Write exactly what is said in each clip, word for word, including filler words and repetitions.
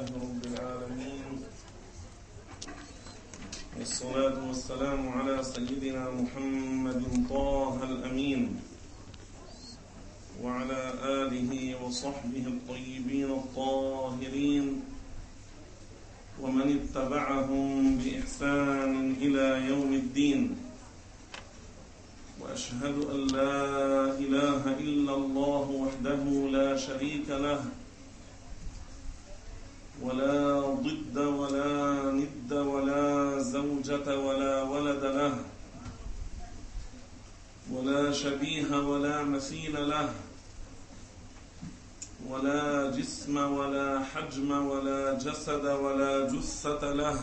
لله رب العالمين، والصلاة والسلام على سيدنا محمد طه الأمين وعلى آله وصحبه الطيبين الطاهرين ومن اتبعهم بإحسان إلى يوم الدين. وأشهد أن لا إله إلا الله وحده لا شريك له ولا ضد ولا ند ولا زوجة ولا ولد له ولا شبيه ولا مثيل له ولا جسم ولا حجم ولا جسد ولا جثة له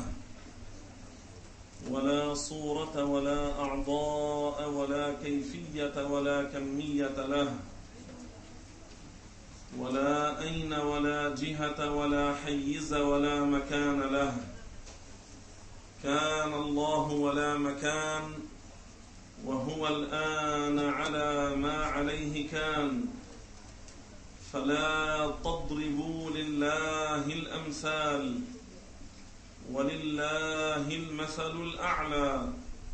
ولا صورة ولا أعضاء ولا كيفية ولا كمية له ولا أين ولا جهة ولا حيز ولا مكان له. كان الله ولا مكان، وهو الآن على ما عليه كان، فلا تضربوا لله الأمثال، ولله المثل الأعلى.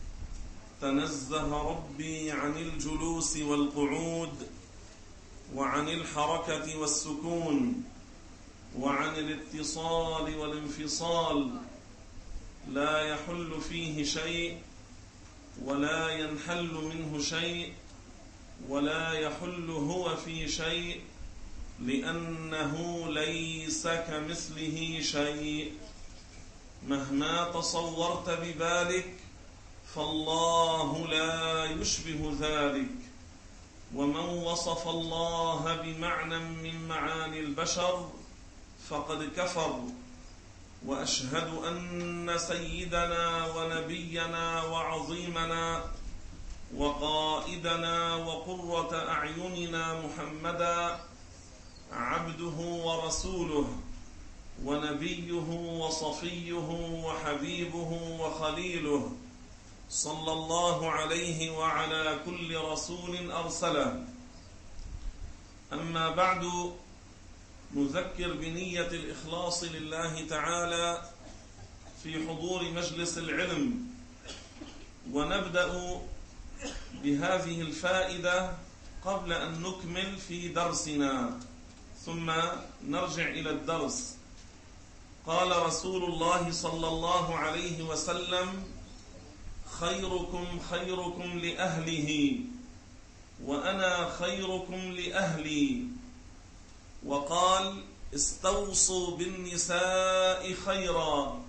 تنزه ربي عن الجلوس والقعود، وعن الحركة والسكون، وعن الاتصال والانفصال، لا يحل فيه شيء ولا ينحل منه شيء ولا يحل هو في شيء، لأنه ليس كمثله شيء. مهما تصورت ببالك فالله لا يشبه ذلك. ومن وصف الله بمعنى من معاني البشر فقد كفر. وأشهد أن سيدنا ونبينا وعظيمنا وقائدنا وقرة أعيننا محمدا عبده ورسوله ونبيه وصفيه وحبيبه وخليله، صلى الله عليه وعلى كل رسول أرسله. أما بعد، نذكر بنية الإخلاص لله تعالى في حضور مجلس العلم، ونبدأ بهذه الفائدة قبل أن نكمل في درسنا، ثم نرجع إلى الدرس. قال رسول الله صلى الله عليه وسلم: خيركم خيركم لأهله، وأنا خيركم لأهلي. وقال: استوصوا بالنساء خيرا.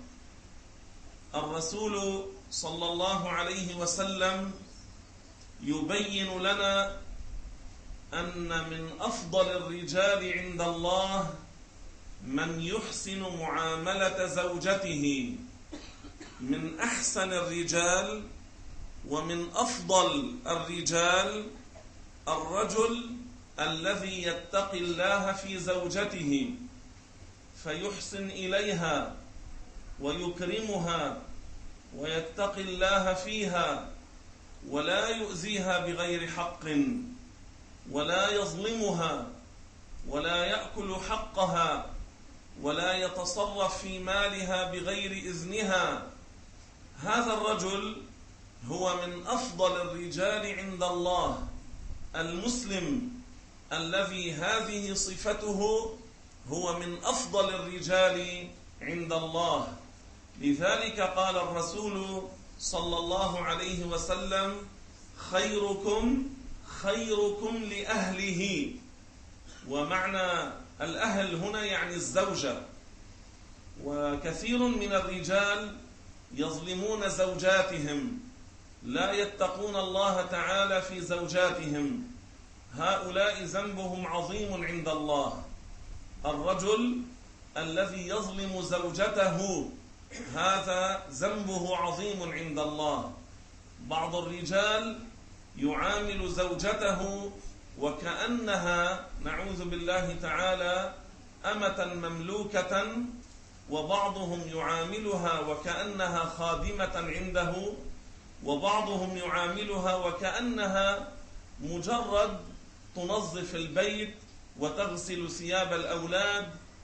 الرسول صلى الله عليه وسلم يبين لنا أن من أفضل الرجال عند الله من يحسن معاملة زوجته. من أحسن الرجال ومن أفضل الرجال الرجل الذي يتقي الله في زوجته، فيحسن إليها ويكرمها ويتقي الله فيها، ولا يؤذيها بغير حق، ولا يظلمها، ولا يأكل حقها، ولا يتصرف في مالها بغير إذنها. هذا الرجل هو من أفضل الرجال عند الله. المسلم الذي هذه صفته هو من أفضل الرجال عند الله. لذلك قال الرسول صلى الله عليه وسلم: خيركم خيركم لأهله. ومعنى الأهل هنا يعني الزوجة. وكثير من الرجال يظلمون زوجاتهم، لا يتقون الله تعالى في زوجاتهم. هؤلاء ذنبهم عظيم عند الله. الرجل الذي يظلم زوجته هذا ذنبه عظيم عند الله. بعض الرجال يعامل زوجته وكأنها، نعوذ بالله تعالى، أمة مملوكة، وبعضهم يعاملها وكأنها خادمة عنده، وبعضهم يعاملها وكأنها مجرد تنظف البيت وتغسل ثياب الأولاد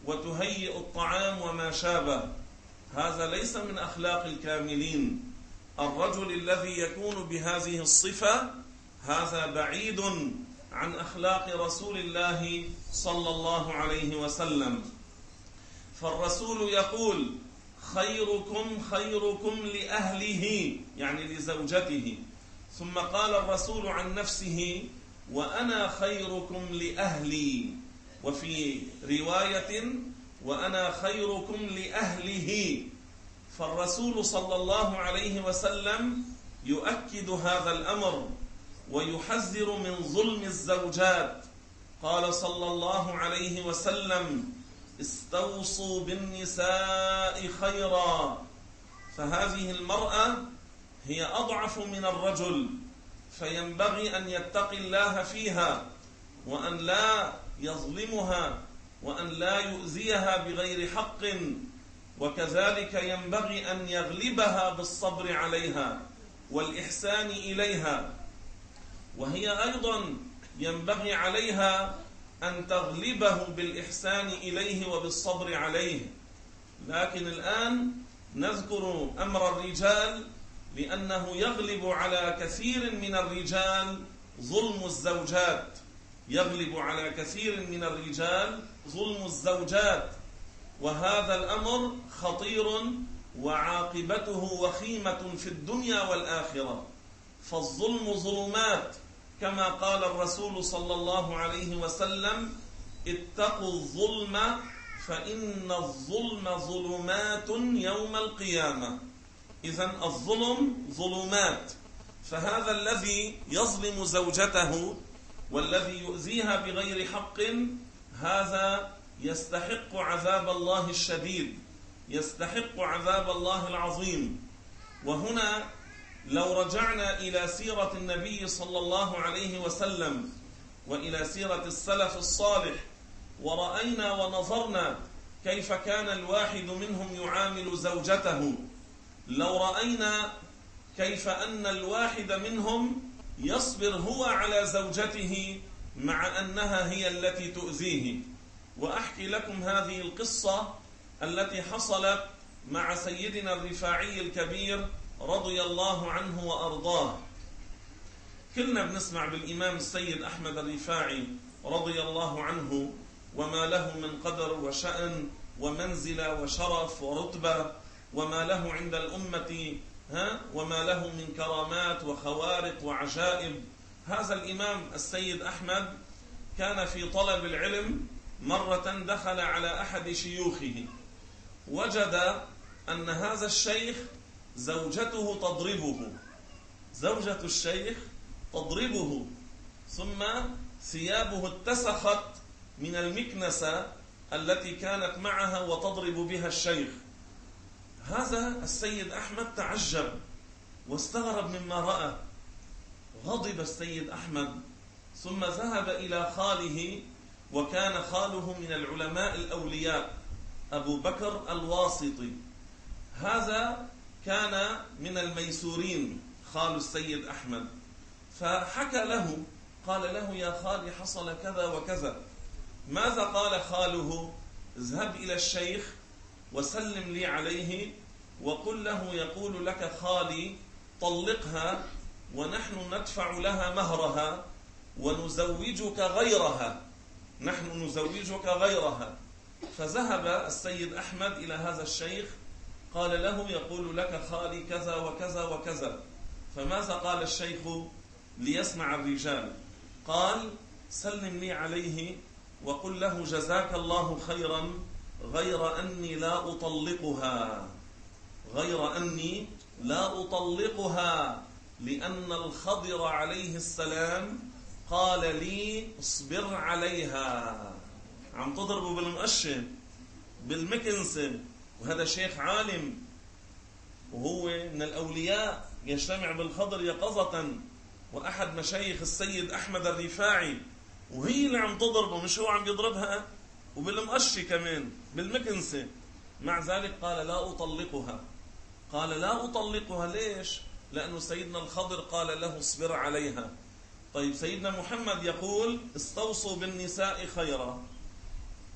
وتهيئ الطعام وما شابه. هذا ليس من أخلاق الكاملين. الرجل الذي يكون بهذه الصفة هذا بعيد عن أخلاق رسول الله صلى الله عليه وسلم. فالرسول يقول: خيركم خيركم لأهله، يعني لزوجته. ثم قال الرسول عن نفسه: وأنا خيركم لأهلي. وفي رواية: وأنا خيركم لأهله. فالرسول صلى الله عليه وسلم يؤكد هذا الأمر ويحذر من ظلم الزوجات. قال صلى الله عليه وسلم: استوصوا بالنساء خيرا. فهذه المرأة هي أضعف من الرجل، فينبغي أن يتقي الله فيها، وأن لا يظلمها، وأن لا يؤذيها بغير حق، وكذلك ينبغي أن يغلبها بالصبر عليها والإحسان إليها. وهي أيضا ينبغي عليها أن تغلبه بالإحسان إليه وبالصبر عليه. لكن الآن نذكر أمر الرجال لأنه يغلب على كثير من الرجال ظلم الزوجات، يغلب على كثير من الرجال ظلم الزوجات، وهذا الأمر خطير وعاقبته وخيمة في الدنيا والآخرة. فالظلم ظلمات، كما قال الرسول صلى الله عليه وسلم: اتقوا الظلم فإن الظلم ظلمات يوم القيامة. إذن الظلم ظلمات. فهذا الذي يظلم زوجته والذي يؤذيها بغير حق هذا يستحق عذاب الله الشديد، يستحق عذاب الله العظيم. وهنا لو رجعنا إلى سيرة النبي صلى الله عليه وسلم وإلى سيرة السلف الصالح ورأينا ونظرنا كيف كان الواحد منهم يعامل زوجته، لو رأينا كيف أن الواحد منهم يصبر هو على زوجته مع أنها هي التي تؤذيه. وأحكي لكم هذه القصة التي حصلت مع سيدنا الرفاعي الكبير رضي الله عنه وأرضاه. كلنا بنسمع بالإمام السيد أحمد الرفاعي رضي الله عنه وما له من قدر وشأن ومنزلة وشرف ورتبة، وما له عند الأمة ها وما له من كرامات وخوارق وعجائب. هذا الإمام السيد أحمد كان في طلب العلم، مرة دخل على أحد شيوخه، وجد أن هذا الشيخ زوجته تضربه، زوجة الشيخ تضربه، ثم ثيابه اتسخت من المكنسة التي كانت معها وتضرب بها الشيخ. هذا السيد أحمد تعجب واستغرب مما رأى، غضب السيد أحمد، ثم ذهب إلى خاله، وكان خاله من العلماء الأولياء أبو بكر الواسطي. هذا كان من الميسورين خال السيد أحمد، فحكى له، قال له: يا خالي حصل كذا وكذا. ماذا قال خاله؟ اذهب إلى الشيخ وسلم لي عليه وقل له يقول لك خالي طلقها ونحن ندفع لها مهرها ونزوجك غيرها، نحن نزوجك غيرها. فذهب السيد أحمد إلى هذا الشيخ، قال له يقول لك خالي كذا وكذا وكذا. فماذا قال الشيخ ليسمع الرجال؟ قال: سلم لي عليه وقل له جزاك الله خيرا، غير أني لا أطلقها، غير أني لا أطلقها لأن الخضر عليه السلام قال لي اصبر عليها. عم تضربه بالمقشة بالمكنسة، وهذا شيخ عالم وهو من الأولياء يجتمع بالخضر يقظة، وأحد مشايخ السيد أحمد الرفاعي، وهي اللي عم تضربه، مش هو عم يضربها، وبالمقشة كمان بالمكنسة. مع ذلك قال لا أطلقها. قال لا أطلقها ليش؟ لأنه سيدنا الخضر قال له اصبر عليها. طيب سيدنا محمد يقول استوصوا بالنساء خيرا،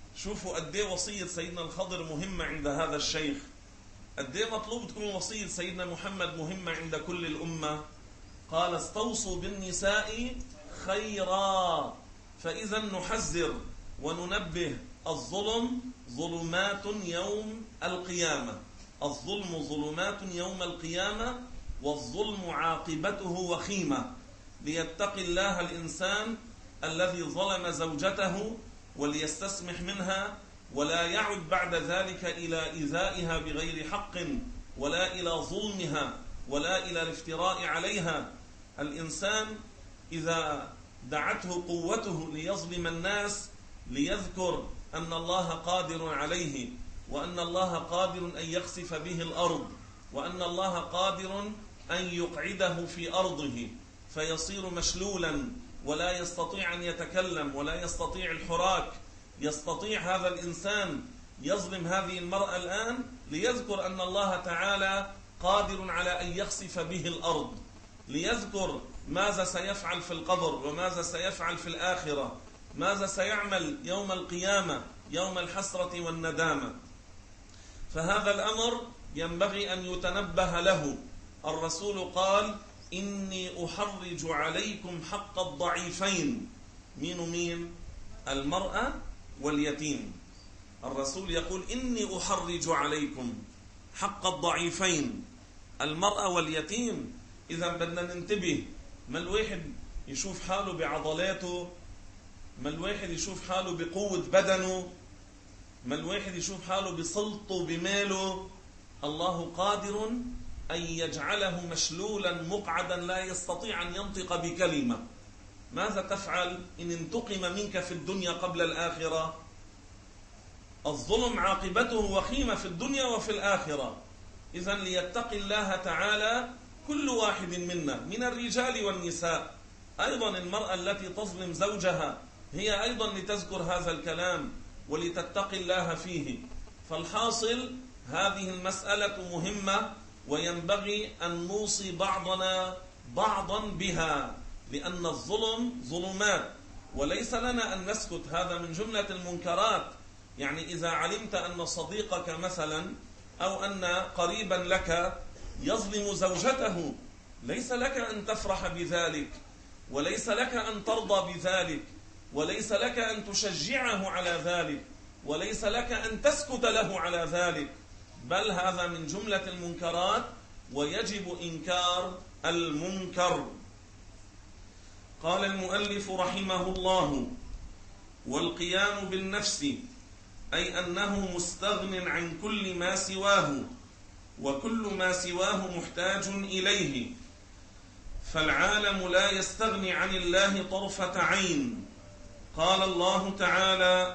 شوفوا قد ايه وصية سيدنا الخضر مهمة عند هذا الشيخ، قد ايه مطلوب تكون وصية سيدنا محمد مهمة عند كل الأمة. قال استوصوا بالنساء خيرا. فإذا نحذر وننبه، الظلم ظلمات يوم القيامة، الظلم ظلمات يوم القيامة، والظلم عاقبته وخيمة. ليتقي الله الإنسان الذي ظلم زوجته وليستسمح منها، ولا يعد بعد ذلك إلى إيذائها بغير حق، ولا إلى ظلمها، ولا إلى الافتراء عليها. الإنسان إذا دعته قوته ليظلم الناس ليذكر أن الله قادر عليه، وأن الله قادر أن يخسف به الأرض، وأن الله قادر أن يقعده في أرضه فيصير مشلولا ولا يستطيع أن يتكلم ولا يستطيع الحراك. يستطيع هذا الإنسان يظلم هذه المرأة الآن ليذكر أن الله تعالى قادر على أن يخسف به الأرض، ليذكر ماذا سيفعل في القبر، وماذا سيفعل في الآخرة، ماذا سيعمل يوم القيامة يوم الحسرة والندامة. فهذا الأمر ينبغي أن يتنبه له. الرسول قال إني أحرج عليكم حق الضعيفين. مين ومين؟ المرأة واليتيم. الرسول يقول إني أحرج عليكم حق الضعيفين، المرأة واليتيم. إذا بدنا ننتبه، ما الواحد يشوف حاله بعضلاته، ما الواحد يشوف حاله بقوة بدنه، ما الواحد يشوف حاله بسلطه بماله. الله قادر أن يجعله مشلولا مقعدا لا يستطيع أن ينطق بكلمة. ماذا تفعل إن انتقم منك في الدنيا قبل الآخرة؟ الظلم عاقبته وخيمة في الدنيا وفي الآخرة. إذن ليتقي الله تعالى كل واحد منا من الرجال والنساء. أيضا المرأة التي تظلم زوجها هي أيضا لتذكر هذا الكلام ولتتقي الله فيه. فالحاصل هذه المسألة مهمة، وينبغي أن نوصي بعضنا بعضا بها، لأن الظلم ظلمات وليس لنا أن نسكت. هذا من جملة المنكرات. يعني إذا علمت أن صديقك مثلا أو أن قريبا لك يظلم زوجته، ليس لك أن تفرح بذلك، وليس لك أن ترضى بذلك، وليس لك أن تشجعه على ذلك، وليس لك أن تسكت له على ذلك، بل هذا من جملة المنكرات ويجب إنكار المنكر. قال المؤلف رحمه الله: والقيام بالنفس أي أنه مستغن عن كل ما سواه، وكل ما سواه محتاج إليه، فالعالم لا يستغني عن الله طرفة عين. قال الله تعالى: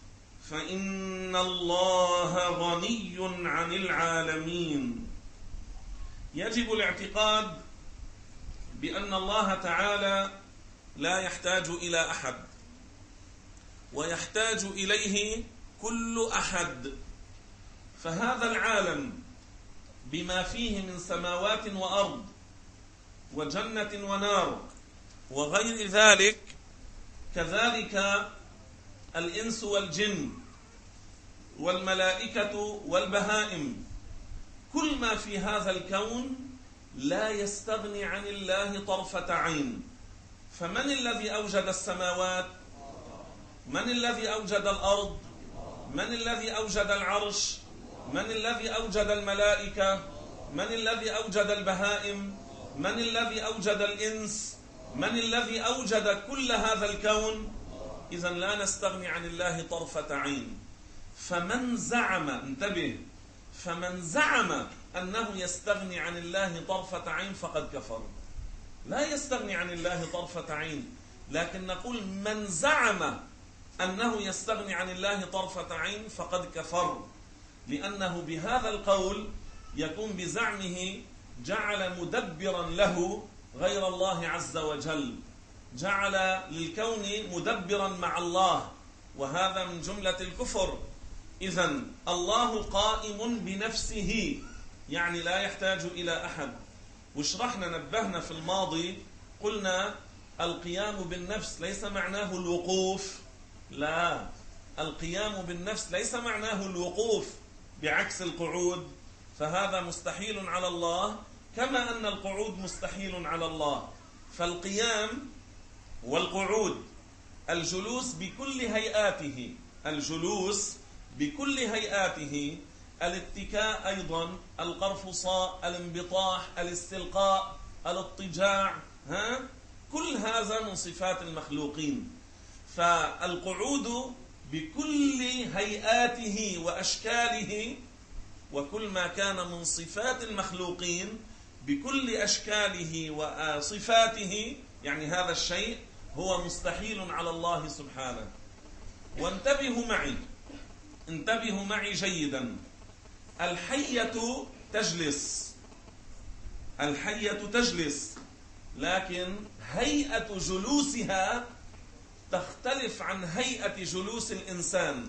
فإن الله غني عن العالمين. يجب الاعتقاد بأن الله تعالى لا يحتاج إلى أحد، ويحتاج إليه كل أحد. فهذا العالم بما فيه من سماوات وأرض وجنة ونار وغير ذلك، كذلك الإنس والجن والملائكة والبهائم، كل ما في هذا الكون لا يستغني عن الله طرفة عين. فمن الذي أوجد السماوات؟ من الذي أوجد الأرض؟ من الذي أوجد العرش؟ من الذي أوجد الملائكة؟ من الذي أوجد البهائم؟ من الذي أوجد الإنس؟ من الذي أوجد كل هذا الكون؟ إذن لا نستغني عن الله طرفة عين. فمن زعم، انتبه، فمن زعم أنه يستغني عن الله طرفة عين فقد كفر. لا يستغني عن الله طرفة عين، لكن نقول من زعم أنه يستغني عن الله طرفة عين فقد كفر، لأنه بهذا القول يكون بزعمه جعل مدبرا له غير الله عز وجل، جعل للكون مدبرا مع الله، وهذا من جملة الكفر. إذن الله قائم بنفسه، يعني لا يحتاج إلى أحد. وشرحنا نبهنا في الماضي قلنا القيام بالنفس ليس معناه الوقوف، لا، القيام بالنفس ليس معناه الوقوف بعكس القعود، فهذا مستحيل على الله، كما أن القعود مستحيل على الله. فالقيام والقعود، الجلوس بكل هيئاته، الجلوس بكل هيئاته، الاتكاء أيضا، القرفصاء، الانبطاح، الاستلقاء، الاضطجاع، ها؟ كل هذا من صفات المخلوقين. فالقعود بكل هيئاته وأشكاله، وكل ما كان من صفات المخلوقين بكل أشكاله وصفاته، يعني هذا الشيء هو مستحيل على الله سبحانه. وانتبهوا معي، انتبهوا معي جيدا. الحية تجلس، الحية تجلس، لكن هيئة جلوسها تختلف عن هيئة جلوس الإنسان.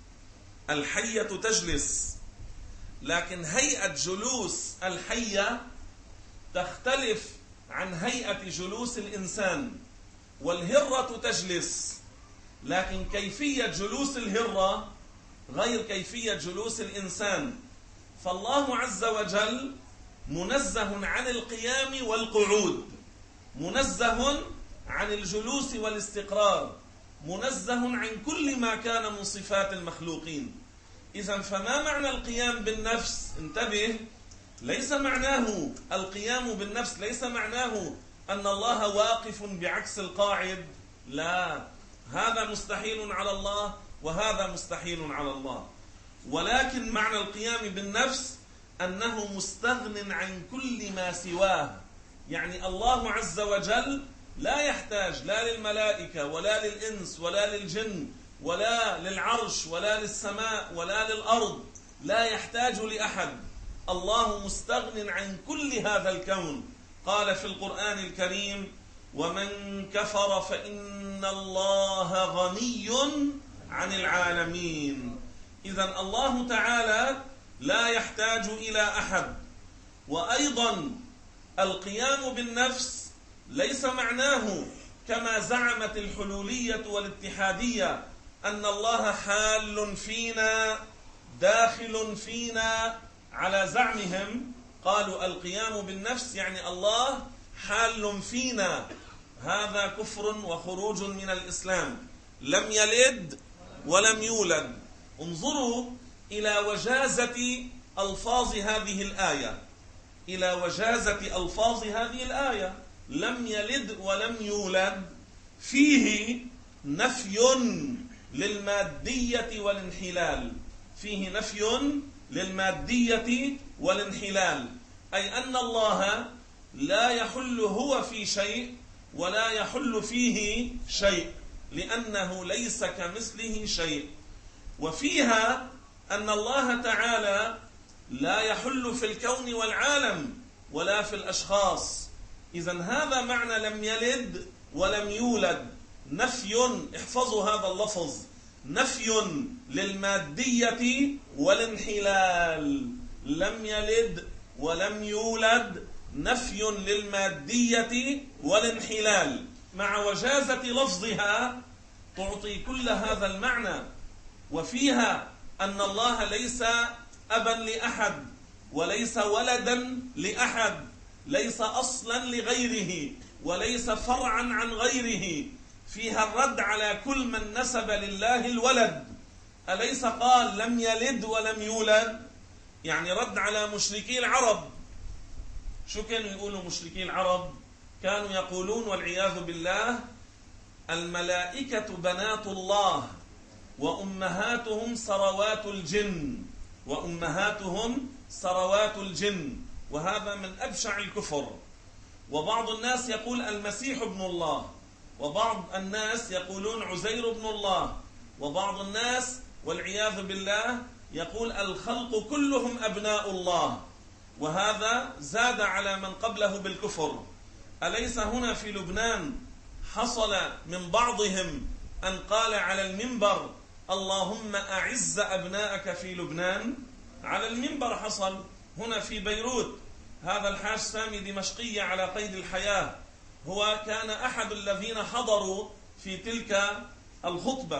الحية تجلس، لكن هيئة جلوس الحية تختلف عن هيئة جلوس الإنسان. والهرة تجلس، لكن كيفية جلوس الهرة غير كيفية جلوس الإنسان. فالله عز وجل منزه عن القيام والقعود، منزه عن الجلوس والاستقرار، منزه عن كل ما كان من صفات المخلوقين. إذن فما معنى القيام بالنفس؟ انتبه، ليس معناه القيام بالنفس ليس معناه أن الله واقف بعكس القاعد، لا، هذا مستحيل على الله وهذا مستحيل على الله. ولكن معنى القيام بالنفس أنه مستغن عن كل ما سواه. يعني الله عز وجل لا يحتاج لا للملائكة ولا للإنس ولا للجن ولا للعرش ولا للسماء ولا للأرض، لا يحتاج لأحد. الله مستغن عن كل هذا الكون. قال في القرآن الكريم: ومن كفر فإن الله غني عن العالمين. إذن الله تعالى لا يحتاج إلى أحد. وأيضا القيام بالنفس ليس معناه كما زعمت الحلولية والاتحادية أن الله حال فينا داخل فينا. على زعمهم قالوا القيام بالنفس يعني الله حال فينا، هذا كفر وخروج من الإسلام. لم يلد ولم يولد. انظروا إلى وجازة ألفاظ هذه الآية، إلى وجازة ألفاظ هذه الآية. لم يلد ولم يولد فيه نفي للمادية والانحلال، فيه نفي للمادية والانحلال، أي أن الله لا يحل هو في شيء ولا يحل فيه شيء، لأنه ليس كمثله شيء. وفيها أن الله تعالى لا يحل في الكون والعالم ولا في الأشخاص. إذن هذا معنى لم يلد ولم يولد، نفي، احفظوا هذا اللفظ، نفي للمادية والانحلال. لم يلد ولم يولد، نفي للمادية والانحلال، مع وجازة لفظها تعطي كل هذا المعنى. وفيها أن الله ليس أبا لأحد وليس ولدا لأحد، ليس أصلا لغيره وليس فرعا عن غيره. فيها الرد على كل من نسب لله الولد. أليس قال لم يلد ولم يولد؟ يعني رد على مشركي العرب. شو كانوا يقولوا مشركي العرب؟ كانوا يقولون والعياذ بالله: الملائكة بنات الله وأمهاتهم سروات الجن، وأمهاتهم سروات الجن. وهذا من أبشع الكفر. وبعض الناس يقول المسيح ابن الله، وبعض الناس يقولون عزير ابن الله، وبعض الناس والعياذ بالله يقول الخلق كلهم أبناء الله. وهذا زاد على من قبله بالكفر. أليس هنا في لبنان حصل من بعضهم أن قال على المنبر: اللهم أعز أبناءك في لبنان؟ على المنبر حصل. هنا في بيروت هذا الحاج سامي دمشقية على قيد الحياة، هو كان أحد الذين حضروا في تلك الخطبة.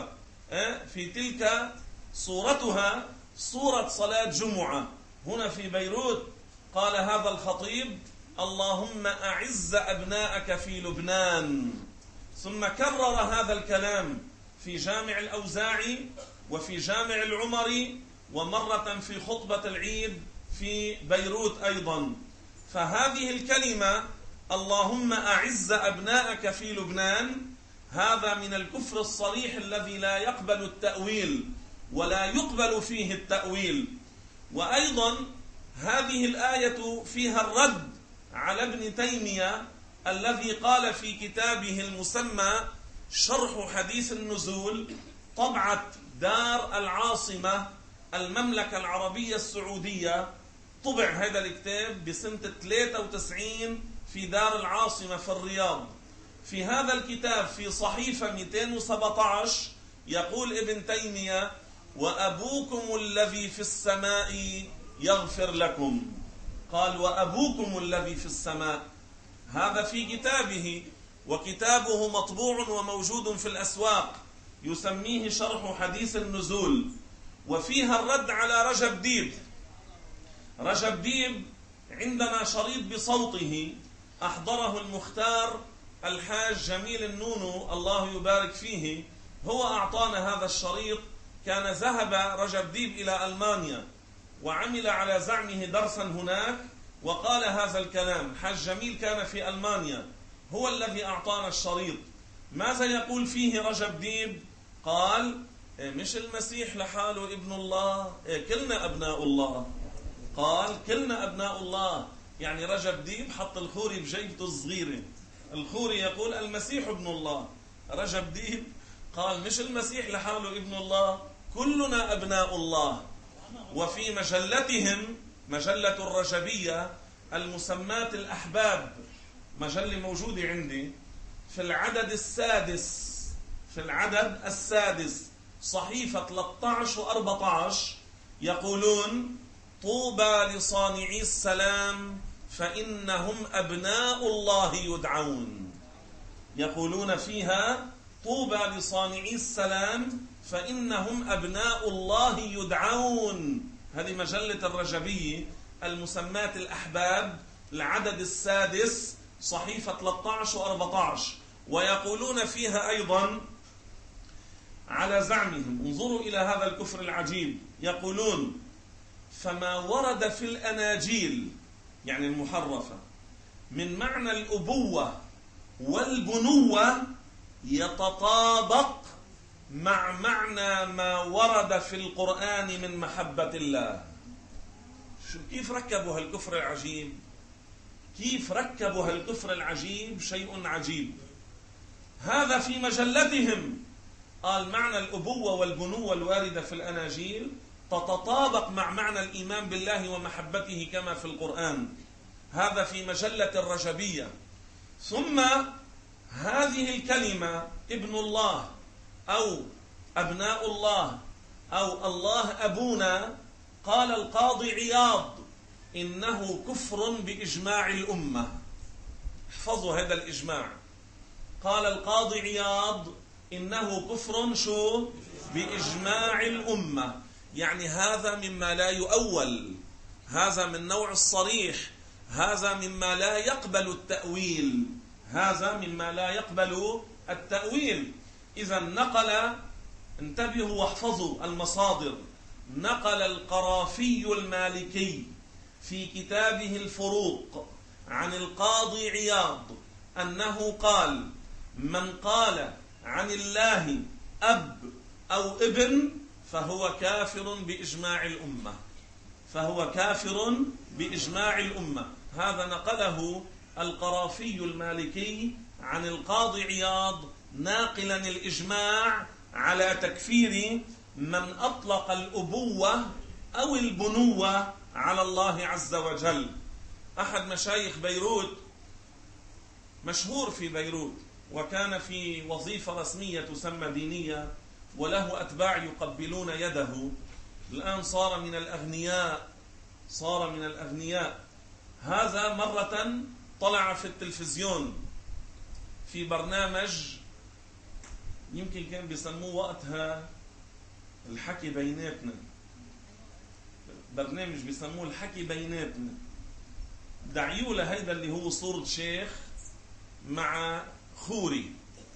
في تلك صورتها صورة صلاة جمعة هنا في بيروت. قال هذا الخطيب: اللهم أعز أبناءك في لبنان. ثم كرر هذا الكلام في جامع الأوزاعي وفي جامع العمري ومرة في خطبة العيد في بيروت أيضا. فهذه الكلمة اللهم أعز أبناءك في لبنان هذا من الكفر الصريح الذي لا يقبل التأويل ولا يقبل فيه التأويل. وأيضا هذه الآية فيها الرد على ابن تيمية الذي قال في كتابه المسمى شرح حديث النزول، طبعة دار العاصمة المملكة العربية السعودية، طبع هذا الكتاب بسنة ثلاثة وتسعين في دار العاصمة في الرياض. في هذا الكتاب في صحيفة مئتين وسبعة عشر يقول ابن تيمية: وأبوكم الذي في السماء يغفر لكم. قال وأبوكم الذي في السماء، هذا في كتابه، وكتابه مطبوع وموجود في الأسواق، يسميه شرح حديث النزول. وفيها الرد على رجب ديب. رجب ديب عندنا شريط بصوته أحضره المختار الحاج جميل النونو الله يبارك فيه، هو أعطانا هذا الشريط. كان ذهب رجب ديب إلى ألمانيا وعمل على زعمه درسا هناك وقال هذا الكلام. حاج جميل كان في ألمانيا، هو الذي أعطانا الشريط. ماذا يقول فيه رجب ديب؟ قال مش المسيح لحاله ابن الله، كلنا أبناء الله. قال كلنا أبناء الله، يعني رجب ديب حط الخوري بجيبته الصغيرة. الخوري يقول المسيح ابن الله، رجب ديب قال مش المسيح لحاله ابن الله، كلنا أبناء الله. وفي مجلتهم مجلة الرجبية المسمات الأحباب، مجلة موجودة عندي، في العدد السادس في العدد السادس صحيفة ثلاثة عشر وأربعة عشر يقولون: طوبى لصانعي السلام فإنهم أبناء الله يدعون. يقولون فيها: طوبى لصانعي السلام فإنهم أبناء الله يدعون. هذه مجلة الرجبية المسمات الأحباب، العدد السادس صحيفة ثلاثة عشر وأربعة عشر. ويقولون فيها أيضا على زعمهم، انظروا إلى هذا الكفر العجيب، يقولون: فما ورد في الأناجيل يعني المحرفة من معنى الأبوة والبنوة يتطابق مع معنى ما ورد في القرآن من محبة الله. شو كيف ركبوا هالكفر العجيب؟ كيف ركبوا هالكفر العجيب؟ شيء عجيب. هذا في مجلتهم قال معنى الأبوة والبنوة الواردة في الأناجيل تتطابق مع معنى الإيمان بالله ومحبته كما في القرآن. هذا في مجلة الرجبية. ثم هذه الكلمة ابن الله أو أبناء الله أو الله أبونا، قال القاضي عياض إنه كفر بإجماع الأمة. احفظوا هذا الإجماع. قال القاضي عياض إنه كفر شو؟ بإجماع الأمة. يعني هذا مما لا يؤول، هذا من نوع الصريح، هذا مما لا يقبل التأويل، هذا مما لا يقبل التأويل. إذا نقل، انتبهوا واحفظوا المصادر، نقل القرافي المالكي في كتابه الفروق عن القاضي عياض أنه قال: من قال عن الله أب أو ابن فهو كافر بإجماع الأمة، فهو كافر بإجماع الأمة. هذا نقله القرافي المالكي عن القاضي عياض ناقلا الإجماع على تكفير من أطلق الأبوة أو البنوة على الله عز وجل. أحد مشايخ بيروت مشهور في بيروت، وكان في وظيفة رسمية تسمى دينية، وله أتباع يقبلون يده، الآن صار من الأغنياء، صار من الأغنياء. هذا مرة طلع في التلفزيون في برنامج يمكن كان بيسموه وقتها الحكي بيناتنا، برنامج بيسموه الحكي بيناتنا. دعيوا لهيدا اللي هو صورة شيخ مع خوري،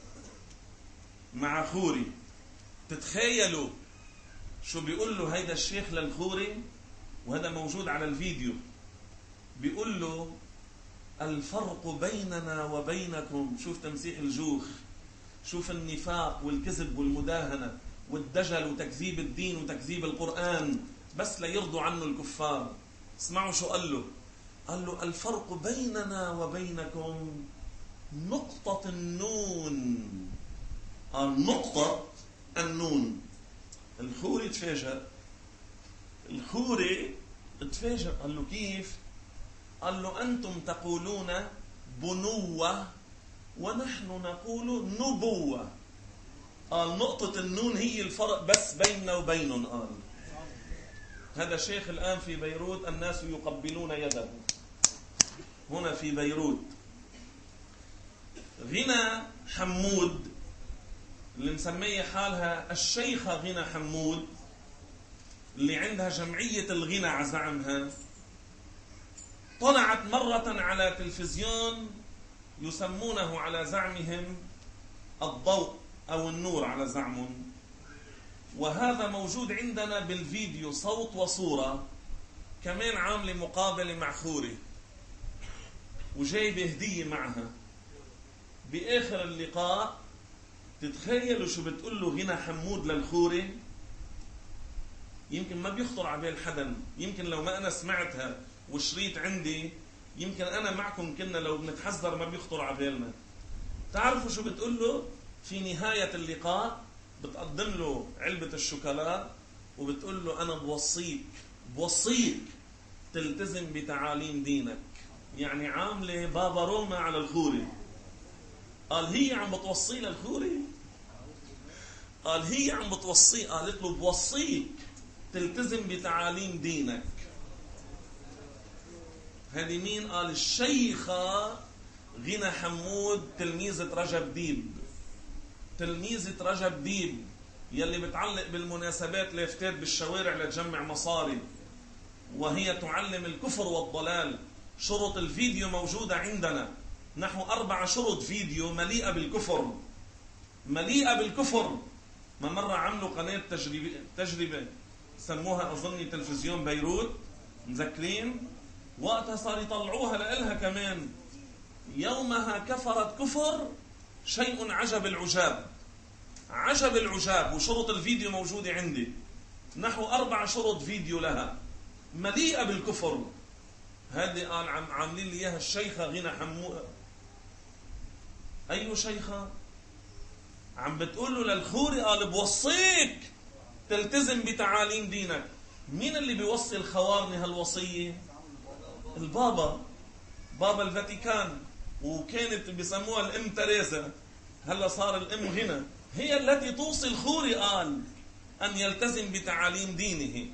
مع خوري. تتخيلوا شو بيقول له هيدا الشيخ للخوري؟ وهذا موجود على الفيديو. بيقول له الفرق بيننا وبينكم، شوف تمسيح الجوخ، شوف النفاق والكذب والمداهنة والدجل وتكذيب الدين وتكذيب القرآن بس ليرضوا عنه الكفار. اسمعوا شو قال له. قال له الفرق بيننا وبينكم نقطة النون. قال نقطة النون. الخوري تفاجأ، الخوري تفاجأ. قال له كيف؟ قال له أنتم تقولون بنوة ونحن نقول نبوة. قال نقطة النون هي الفرق بس بيننا وبينهم. قال هذا شيخ الآن في بيروت، الناس يقبلون يده هنا في بيروت. غنى حمود اللي مسمية حالها الشيخة غنى حمود، اللي عندها جمعية الغنى على زعمها، طلعت مرة على تلفزيون يسمونه على زعمهم الضوء أو النور على زعمهم، وهذا موجود عندنا بالفيديو صوت وصورة. كمان عاملة مقابلة مع خوري وجايبة هدية معها. بآخر اللقاء تتخيلوا شو بتقول له غنى حمود للخوري؟ يمكن ما بيخطر على بال حدا، يمكن لو ما أنا سمعتها والشريط عندي يمكن أنا معكم كنا لو بنتحذر ما بيخطر على بالنا. تعرفوا شو بتقول له؟ في نهاية اللقاء بتقدم له علبة الشوكولا وبتقول له أنا بوصيك بوصيك تلتزم بتعاليم دينك. يعني عاملة بابا روما على الخوري. قال هي عم بتوصي للخوري؟ قال هي عم بتوصي، قالت له بوصيك تلتزم بتعاليم دينك. هذه مين؟ قال الشيخة غنى حمود، تلميذة رجب ديب. تلميذة رجب ديب يلي بتعلق بالمناسبات لافتات بالشوارع لتجمع مصاري، وهي تعلم الكفر والضلال. شرط الفيديو موجودة عندنا، نحو أربع شرط فيديو مليئة بالكفر، مليئة بالكفر. ما مرة عملوا قناة تجربة, تجربة سموها أظني تلفزيون بيروت، مذكرين؟ وقتها صار يطلعوها لإلها كمان. يومها كفرت كفر شيء عجب العجاب، عجب العجاب. وشرط الفيديو موجودة عندي، نحو أربع شرط فيديو لها مليئة بالكفر. هذه قال عم عاملين لي إياها الشيخة غنى حمود. أي شيخة؟ عم بتقول له للخوري قال بوصيك تلتزم بتعاليم دينك. مين اللي بيوصي الخوارني هالوصية؟ البابا، بابا الفاتيكان. وكانت بيسموها الأم تريزا، هلا صار الأم غنى، هي التي توصي الخوري قال أن يلتزم بتعاليم دينه.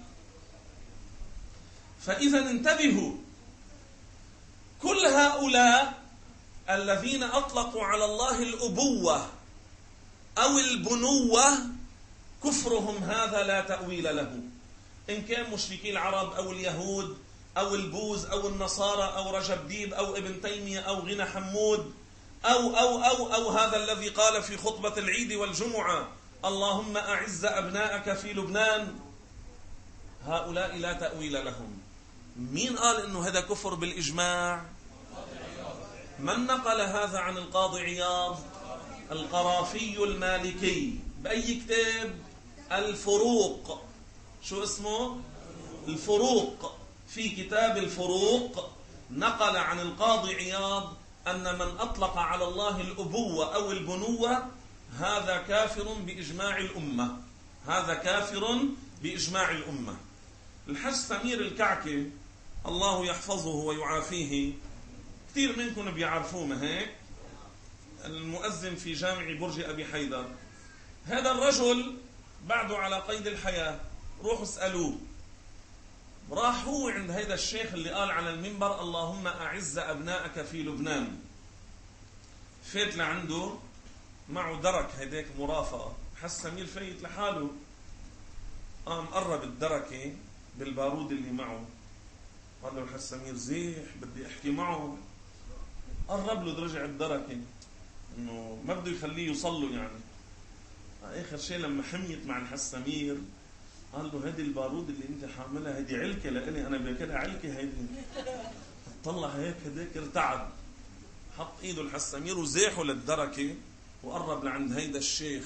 فإذا انتبهوا، كل هؤلاء الذين أطلقوا على الله الأبوة أو البنوة كفرهم هذا لا تأويل له. إن كان مشركي العرب أو اليهود أو البوذ أو النصارى أو رجب ديب أو ابن تيمية أو غنى حمود أو أو أو أو هذا الذي قال في خطبة العيد والجمعة اللهم أعز أبناءك في لبنان، هؤلاء لا تأويل لهم. مين قال إنه هذا كفر بالإجماع؟ من نقل هذا عن القاضي عياض؟ القرافي المالكي. بأي كتاب؟ الفروق. شو اسمه؟ الفروق. في كتاب الفروق نقل عن القاضي عياض أن من أطلق على الله الأبوة أو البنوة هذا كافر بإجماع الأمة، هذا كافر بإجماع الأمة. الحج سمير الكعكي الله يحفظه ويعافيه، كثير منكم بيعرفوه ما هيك، المؤذن في جامع برج أبي حيدر. هذا الرجل بعده على قيد الحياة، روحوا اسألوه. راح هو عند هذا الشيخ اللي قال على المنبر اللهم أعز أبنائك في لبنان. فات لعنده معه درك هيداك مرافقة، حس سمير فايت لحاله، قام قرب الدركة بالبارود اللي معه، قال له الحاج سمير زيح بدي احكي معه. قرب له درجة الدركة انه ما بده يخليه يوصل له. يعني اخر شيء لما حميت مع الحاج سمير قال له هذه البارود اللي انت حاملها هذه علكة لإلي انا، باكلها علكة هذه. طلع هيك هديك ارتعد، حط ايده الحاج سمير وزيحه للدركة وقرب لعند هيدا الشيخ،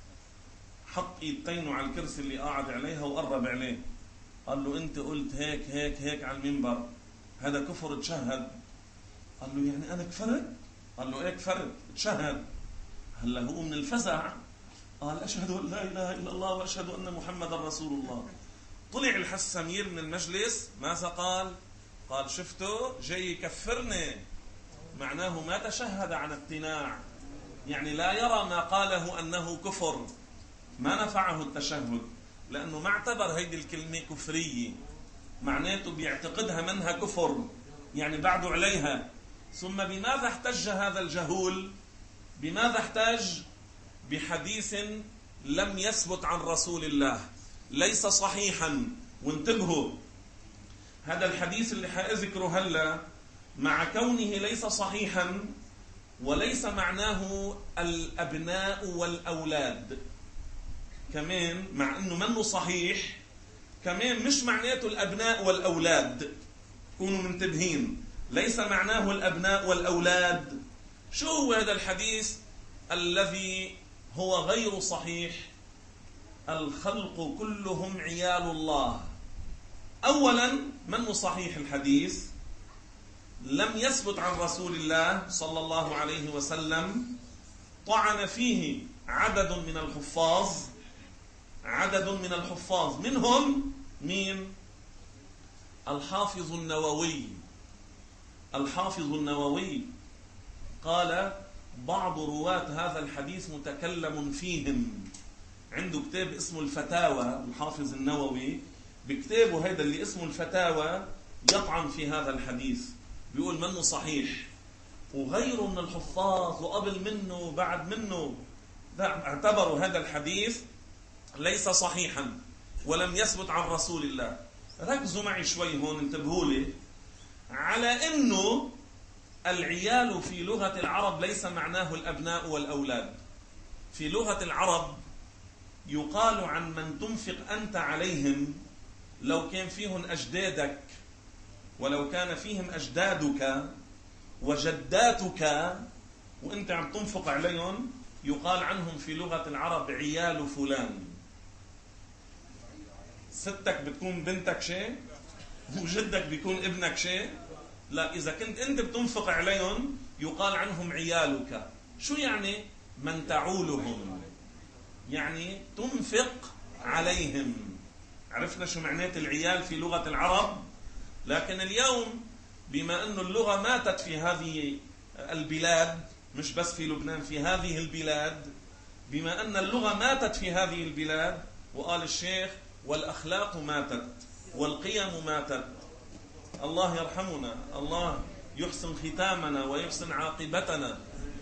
حط ايدتينه على الكرسي اللي قاعد عليها وقرب عليه. قال له انت قلت هيك هيك هيك على المنبر، هذا كفر تشهد. قال له يعني انا كفرت؟ قال له ايه كفرت تشهد. هلا هو من الفزع قال اشهد ان لا اله الا الله واشهد ان محمدا رسول الله. طلع الحاج سمير من المجلس، ماذا قال؟ قال شفتوا جاي يكفرني، معناه ما تشهد عن اقتناع، يعني لا يرى ما قاله انه كفر، ما نفعه التشهد لانه ما اعتبر هيدي الكلمة كفرية، معناته بيعتقدها منها كفر، يعني بعده عليها. ثم بماذا احتج هذا الجهول؟ بماذا احتج؟ بحديث لم يثبت عن رسول الله، ليس صحيحا. وانتبهوا، هذا الحديث اللي حأذكره هلا مع كونه ليس صحيحا وليس معناه الأبناء والأولاد، كمان مع أنه منه صحيح، كمان مش معناته الأبناء والأولاد. كونوا منتبهين، ليس معناه الأبناء والأولاد. شو هو هذا الحديث الذي هو غير صحيح؟ الخلق كلهم عيال الله. أولا منه صحيح الحديث، لم يثبت عن رسول الله صلى الله عليه وسلم، طعن فيه عدد من الحفاظ، عدد من الحفاظ منهم مين؟ الحافظ النووي. الحافظ النووي قال بعض رواة هذا الحديث متكلم فيهم. عنده كتاب اسمه الفتاوى، الحافظ النووي بكتابه هذا اللي اسمه الفتاوى يطعن في هذا الحديث، بيقول منه صحيح. وغيره من الحفاظ وقبل منه وبعد منه اعتبروا هذا الحديث ليس صحيحا ولم يثبت عن رسول الله. ركزوا معي شوي هون، انتبهوا لي على انه العيال في لغة العرب ليس معناه الأبناء والأولاد. في لغة العرب يقال عن من تنفق أنت عليهم لو كان فيهم أجدادك، ولو كان فيهم أجدادك وجداتك وأنت عم تنفق عليهم، يقال عنهم في لغة العرب عيال فلان. ستك بتكون بنتك شيء وجدك بيكون ابنك شيء؟ لا، إذا كنت أنت بتنفق عليهم يقال عنهم عيالك. شو يعني؟ من تعولهم، يعني تنفق عليهم. عرفنا شو معنات العيال في لغة العرب. لكن اليوم بما أن اللغة ماتت في هذه البلاد، مش بس في لبنان، في هذه البلاد، بما أن اللغة ماتت في هذه البلاد، وقال الشيخ والأخلاق ماتت والقيم ماتت. الله يرحمنا، الله يحسن ختامنا ويحسن عاقبتنا.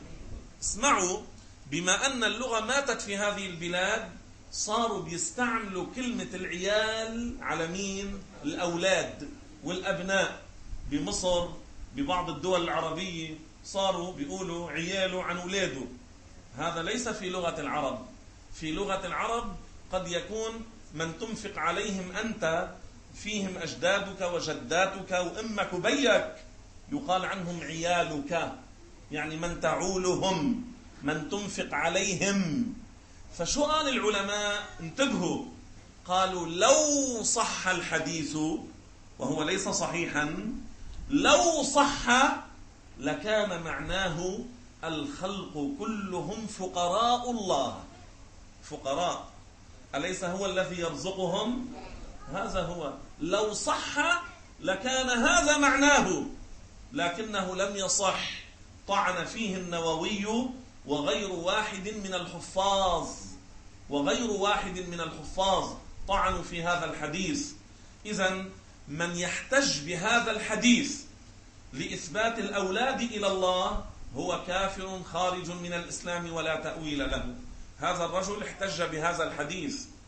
اسمعوا، بما أن اللغة ماتت في هذه البلاد صاروا بيستعملوا كلمة العيال على مين؟ الأولاد والأبناء. بمصر ببعض الدول العربية صاروا بيقولوا عياله عن أولاده. هذا ليس في لغة العرب. في لغة العرب قد يكون من تنفق عليهم أنت فيهم أجدادك وجداتك وأمك وبيك، يقال عنهم عيالك، يعني من تعولهم، من تنفق عليهم. فشو قال العلماء؟ انتبهوا، قالوا لو صح الحديث، وهو ليس صحيحا، لو صح لكان معناه الخلق كلهم فقراء الله. فقراء، أليس هو الذي يرزقهم؟ هذا هو. لو صح لكان هذا معناه، لكنه لم يصح. طعن فيه النووي وغير واحد من الحفاظ، وغير واحد من الحفاظ طعنوا في هذا الحديث. إذن من يحتج بهذا الحديث لإثبات الأولاد إلى الله هو كافر خارج من الإسلام ولا تأويل له. هذا الرجل احتج بهذا الحديث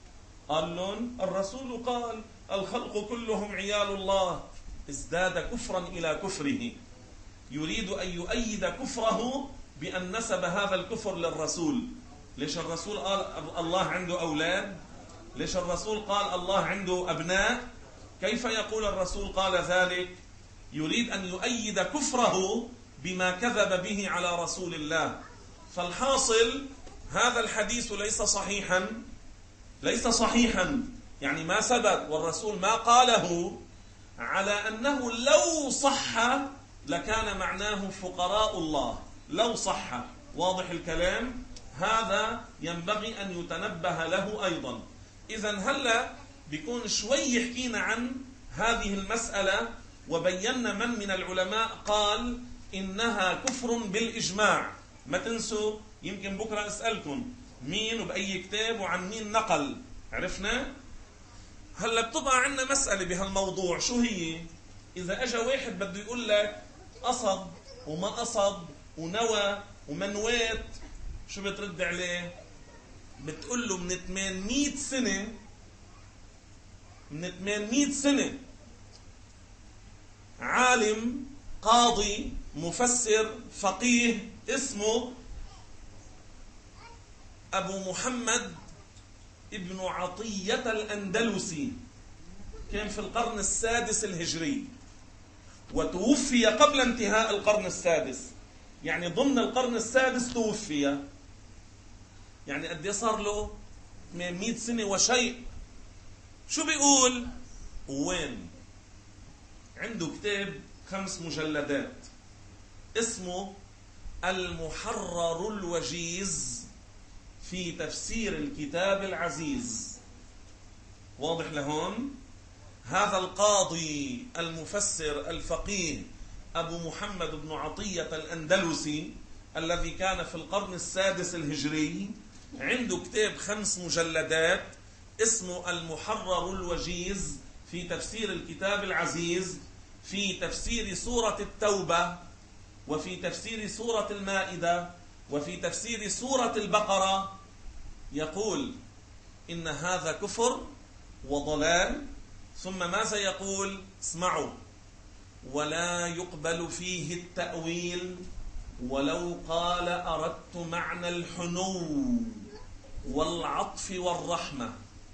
قال لهم الرسول قال الخلق كلهم عيال الله، ازداد كفرا إلى كفره، يريد أن يؤيد كفره بأن نسب هذا الكفر للرسول. ليش الرسول قال الله عنده أولاد؟ ليش الرسول قال الله عنده أبناء؟ كيف يقول الرسول قال ذلك؟ يريد أن يؤيد كفره بما كذب به على رسول الله. فالحاصل هذا الحديث ليس صحيحا، ليس صحيحا يعني ما ثبت والرسول ما قاله، على أنه لو صح لكان معناه فقراء الله، لو صح. واضح الكلام؟ هذا ينبغي أن يتنبه له أيضا. إذن هلأ بيكون شوي حكينا عن هذه المسألة وبينا من من العلماء قال إنها كفر بالإجماع. ما تنسوا يمكن بكرة أسألكم مين وبأي كتاب وعن مين نقل. عرفنا؟ هلا بتبقى عندنا مسألة بهالموضوع، شو هي؟ إذا أجا واحد بده يقول لك قصد وما قصد ونوى وما نويت، شو بترد عليه؟ بتقول له من ثمانمئة سنة، من ثمانمئة سنة عالم قاضي مفسر فقيه اسمه أبو محمد ابن عطية الأندلسي، كان في القرن السادس الهجري وتوفي قبل انتهاء القرن السادس، يعني ضمن القرن السادس توفي، يعني قد صار له ثمانمئة سنة وشيء. شو بيقول؟ وين؟ عنده كتاب خمس مجلدات اسمه المحرر الوجيز في تفسير الكتاب العزيز. واضح لهون؟ هذا القاضي المفسر الفقيه أبو محمد بن عطية الأندلسي الذي كان في القرن السادس الهجري عنده كتاب خمس مجلدات اسمه المحرر الوجيز في تفسير الكتاب العزيز، في تفسير سورة التوبة وفي تفسير سورة المائدة وفي تفسير سورة البقرة. يقول إن هذا كفر وضلال، ثم ماذا يقول؟ اسمعوا: ولا يقبل فيه التأويل ولو قال أردت معنى الحنو والعطف والرحمة.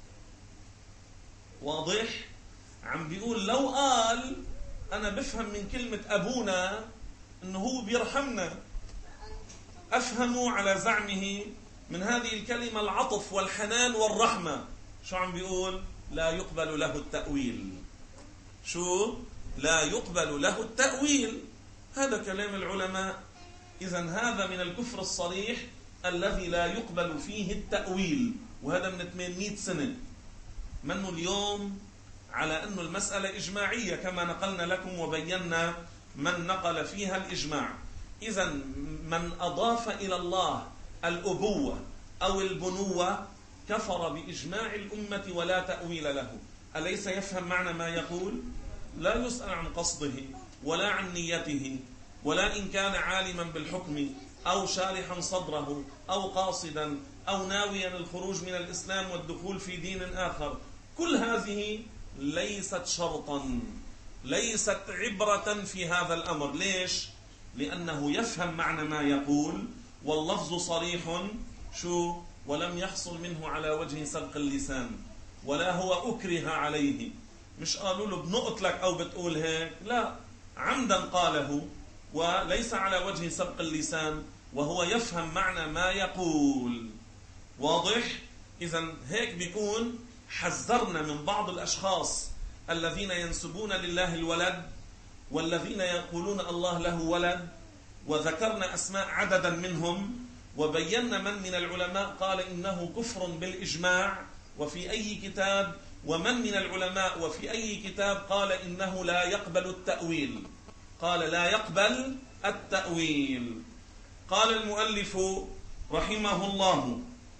واضح؟ عم بيقول لو قال أنا بفهم من كلمة أبونا إنه هو بيرحمنا، أفهموا على زعمه من هذه الكلمة العطف والحنان والرحمة. شو عم بيقول؟ لا يقبل له التأويل. شو؟ لا يقبل له التأويل. هذا كلام العلماء. إذن هذا من الكفر الصريح الذي لا يقبل فيه التأويل، وهذا من ثمانمئة سنة. منه اليوم على أن المسألة إجماعية كما نقلنا لكم وبينا من نقل فيها الإجماع. إذن من أضاف إلى الله الأبوة أو البنوة كفر بإجماع الأمة ولا تأويل له. أليس يفهم معنى ما يقول؟ لا يسأل عن قصده ولا عن نيته، ولا إن كان عالما بالحكم أو شارحا صدره أو قاصدا أو ناويا الخروج من الإسلام والدخول في دين آخر. كل هذه ليست شرطا، ليست عبرة في هذا الأمر. ليش؟ لأنه يفهم معنى ما يقول واللفظ صريح. شو؟ ولم يحصل منه على وجه سبق اللسان، ولا هو أكره عليه. مش قالوا له بنقتلك أو بتقول هيك، لا، عمدا قاله وليس على وجه سبق اللسان، وهو يفهم معنى ما يقول. واضح؟ إذن هيك بيكون حذرنا من بعض الأشخاص الذين ينسبون لله الولد والذين يقولون الله له ولد، وذكرنا أسماء عددا منهم، وبينا من من العلماء قال إنه كفر بالإجماع وفي أي كتاب، ومن من العلماء وفي أي كتاب قال إنه لا يقبل التأويل، قال لا يقبل التأويل. قال المؤلف رحمه الله: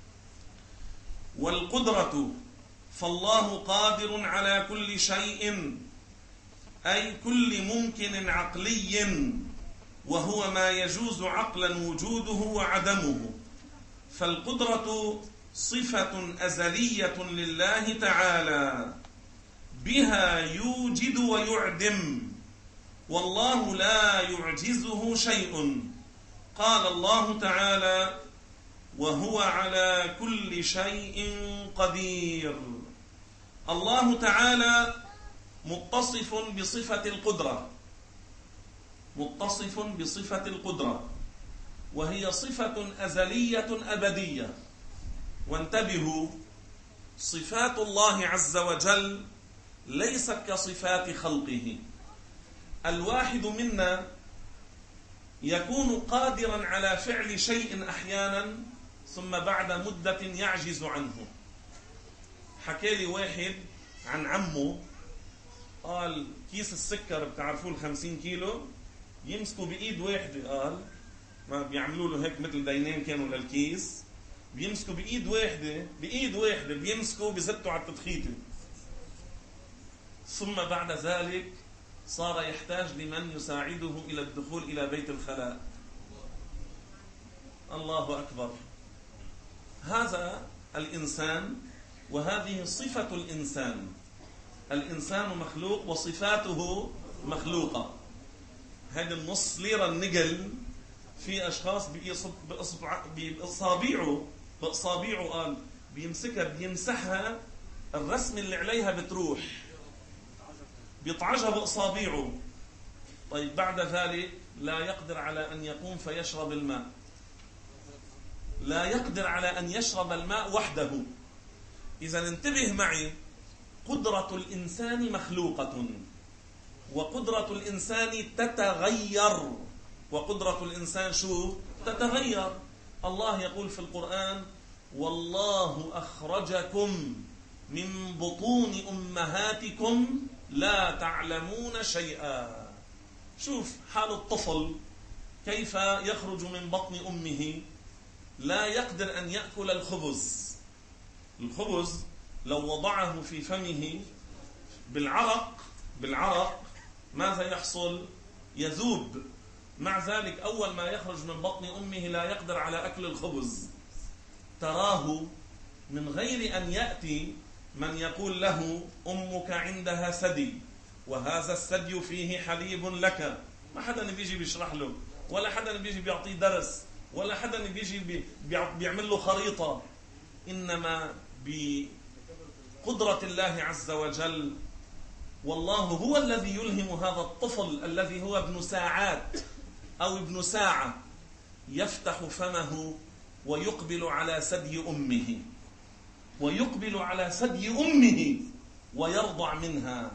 والقدرة فالله قادر على كل شيء، أي كل ممكن عقلي، وهو ما يجوز عقلا وجوده وعدمه. فالقدرة صفة أزلية لله تعالى بها يوجد ويعدم، والله لا يعجزه شيء. قال الله تعالى: وهو على كل شيء قدير. الله تعالى متصف بصفة القدرة، متصف بصفة القدرة، وهي صفة أزلية أبدية. وانتبهوا، صفات الله عز وجل ليست كصفات خلقه. الواحد منا يكون قادرا على فعل شيء أحيانا ثم بعد مدة يعجز عنه. حكى لي واحد عن عمه، قال كيس السكر بتعرفوه الخمسين كيلو يمسكوا بإيد واحدة، قال ما بيعملوا له هيك مثل دينين كانوا للكيس، بيمسكوا بإيد واحدة بإيد واحدة بيمسكوا بزتوا على التدخيته، ثم بعد ذلك صار يحتاج لمن يساعده إلى الدخول إلى بيت الخلاء. الله أكبر. هذا الإنسان، وهذه صفة الإنسان. الإنسان مخلوق وصفاته مخلوقة. هذا النص ليرة النقل في أشخاص بإصابعه بإصابعه قال بيمسكها بيمسحها، الرسم اللي عليها بتروح، بيطعجها بإصابعه. طيب بعد ذلك لا يقدر على أن يقوم فيشرب الماء، لا يقدر على أن يشرب الماء وحده. إذا انتبه معي، قدرة الإنسان مخلوقة، وقدرة الإنسان تتغير. وقدرة الإنسان شو؟ تتغير. الله يقول في القرآن: والله أخرجكم من بطون أمهاتكم لا تعلمون شيئا. شوف حال الطفل كيف يخرج من بطن أمه، لا يقدر أن يأكل الخبز. الخبز لو وضعه في فمه بالعرق بالعرق ماذا يحصل؟ يذوب. مع ذلك أول ما يخرج من بطن أمه لا يقدر على أكل الخبز. تراه من غير أن يأتي من يقول له: أمك عندها ثدي وهذا الثدي فيه حليب لك. ما حدا بيجي بيشرح له، ولا حدا بيجي بيعطيه درس، ولا حدا بيجي بي بيعمل له خريطة. إنما بقدرة الله عز وجل. والله هو الذي يلهم هذا الطفل الذي هو ابن ساعات أو ابن ساعة يفتح فمه ويقبل على ثدي أمه، ويقبل على ثدي أمه ويرضع منها.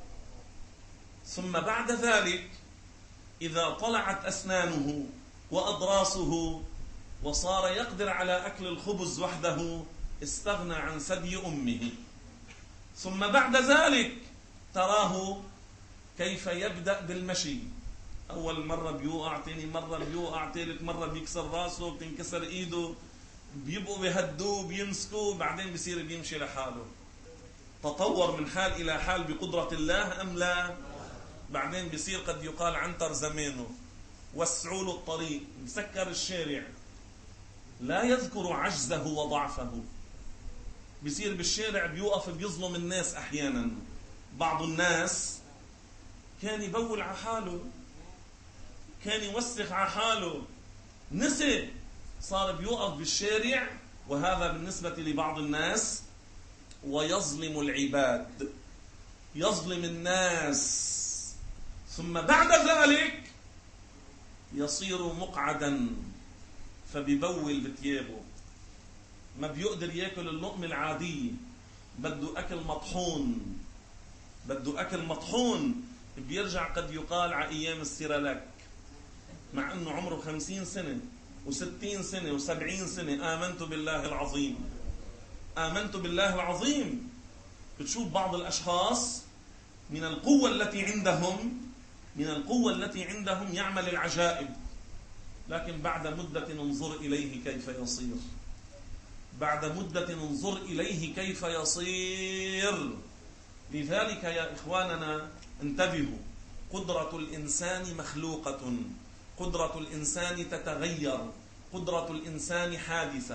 ثم بعد ذلك إذا طلعت أسنانه وأضراسه وصار يقدر على أكل الخبز وحده استغنى عن ثدي أمه. ثم بعد ذلك تراه كيف يبدأ بالمشي. أول مرة بيوقع، ثاني مرة بيوقع، ثالث مرة بيكسر راسه، بتنكسر إيده، بيبقوا بيهدوه بيمسكوه، بعدين بيصير بيمشي لحاله. تطور من حال إلى حال بقدرة الله أم لا؟ بعدين بيصير قد يقال عنتر زمانه، وسعوا له الطريق، مسكر الشارع، لا يذكر عجزه وضعفه. بيصير بالشارع بيوقف بيظلم الناس. أحيانا بعض الناس كان يبول على حاله، كان يوسخ على حاله، نسي، صار بيوقف بالشارع، وهذا بالنسبة لبعض الناس، ويظلم العباد، يظلم الناس. ثم بعد ذلك يصير مقعدا فبيبول بثيابه، ما بيقدر ياكل اللقمة العادية، بده أكل مطحون، بده أكل مطحون. بيرجع قد يقال على أيام السيرالك، مع أنه عمره خمسين سنة وستين سنة وسبعين سنة. آمنت بالله العظيم، آمنت بالله العظيم. بتشوف بعض الأشخاص من القوة التي عندهم من القوة التي عندهم يعمل العجائب، لكن بعد مدة انظر إليه كيف يصير، بعد مدة انظر إليه كيف يصير. لذلك يا إخواننا انتبهوا، قدرة الإنسان مخلوقة، قدرة الإنسان تتغير، قدرة الإنسان حادثة.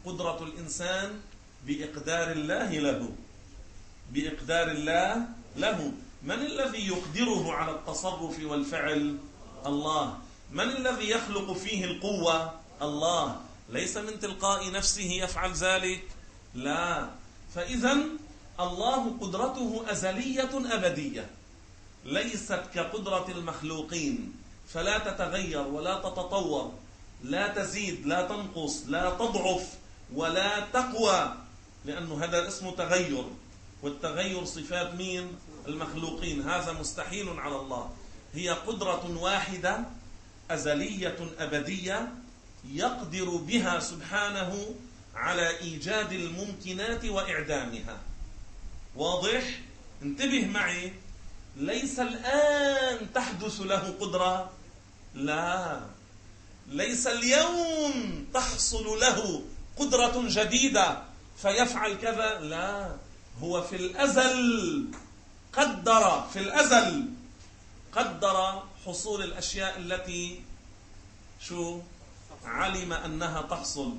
قدرة الإنسان بإقدار الله له، بإقدار الله له. من الذي يقدره على التصرف والفعل؟ الله. من الذي يخلق فيه القوة؟ الله. ليس من تلقاء نفسه يفعل ذلك، لا. فإذا الله قدرته أزلية أبدية، ليست كقدرة المخلوقين، فلا تتغير ولا تتطور، لا تزيد لا تنقص لا تضعف ولا تقوى، لأنه هذا اسمه تغير، والتغير صفات مين؟ المخلوقين. هذا مستحيل على الله. هي قدرة واحدة أزلية أبدية يقدر بها سبحانه على إيجاد الممكنات وإعدامها. واضح؟ انتبه معي، ليس الآن تحدث له قدرة، لا. ليس اليوم تحصل له قدرة جديدة فيفعل كذا، لا. هو في الأزل قدر، في الأزل قدر حصول الأشياء التي شو علم أنها تحصل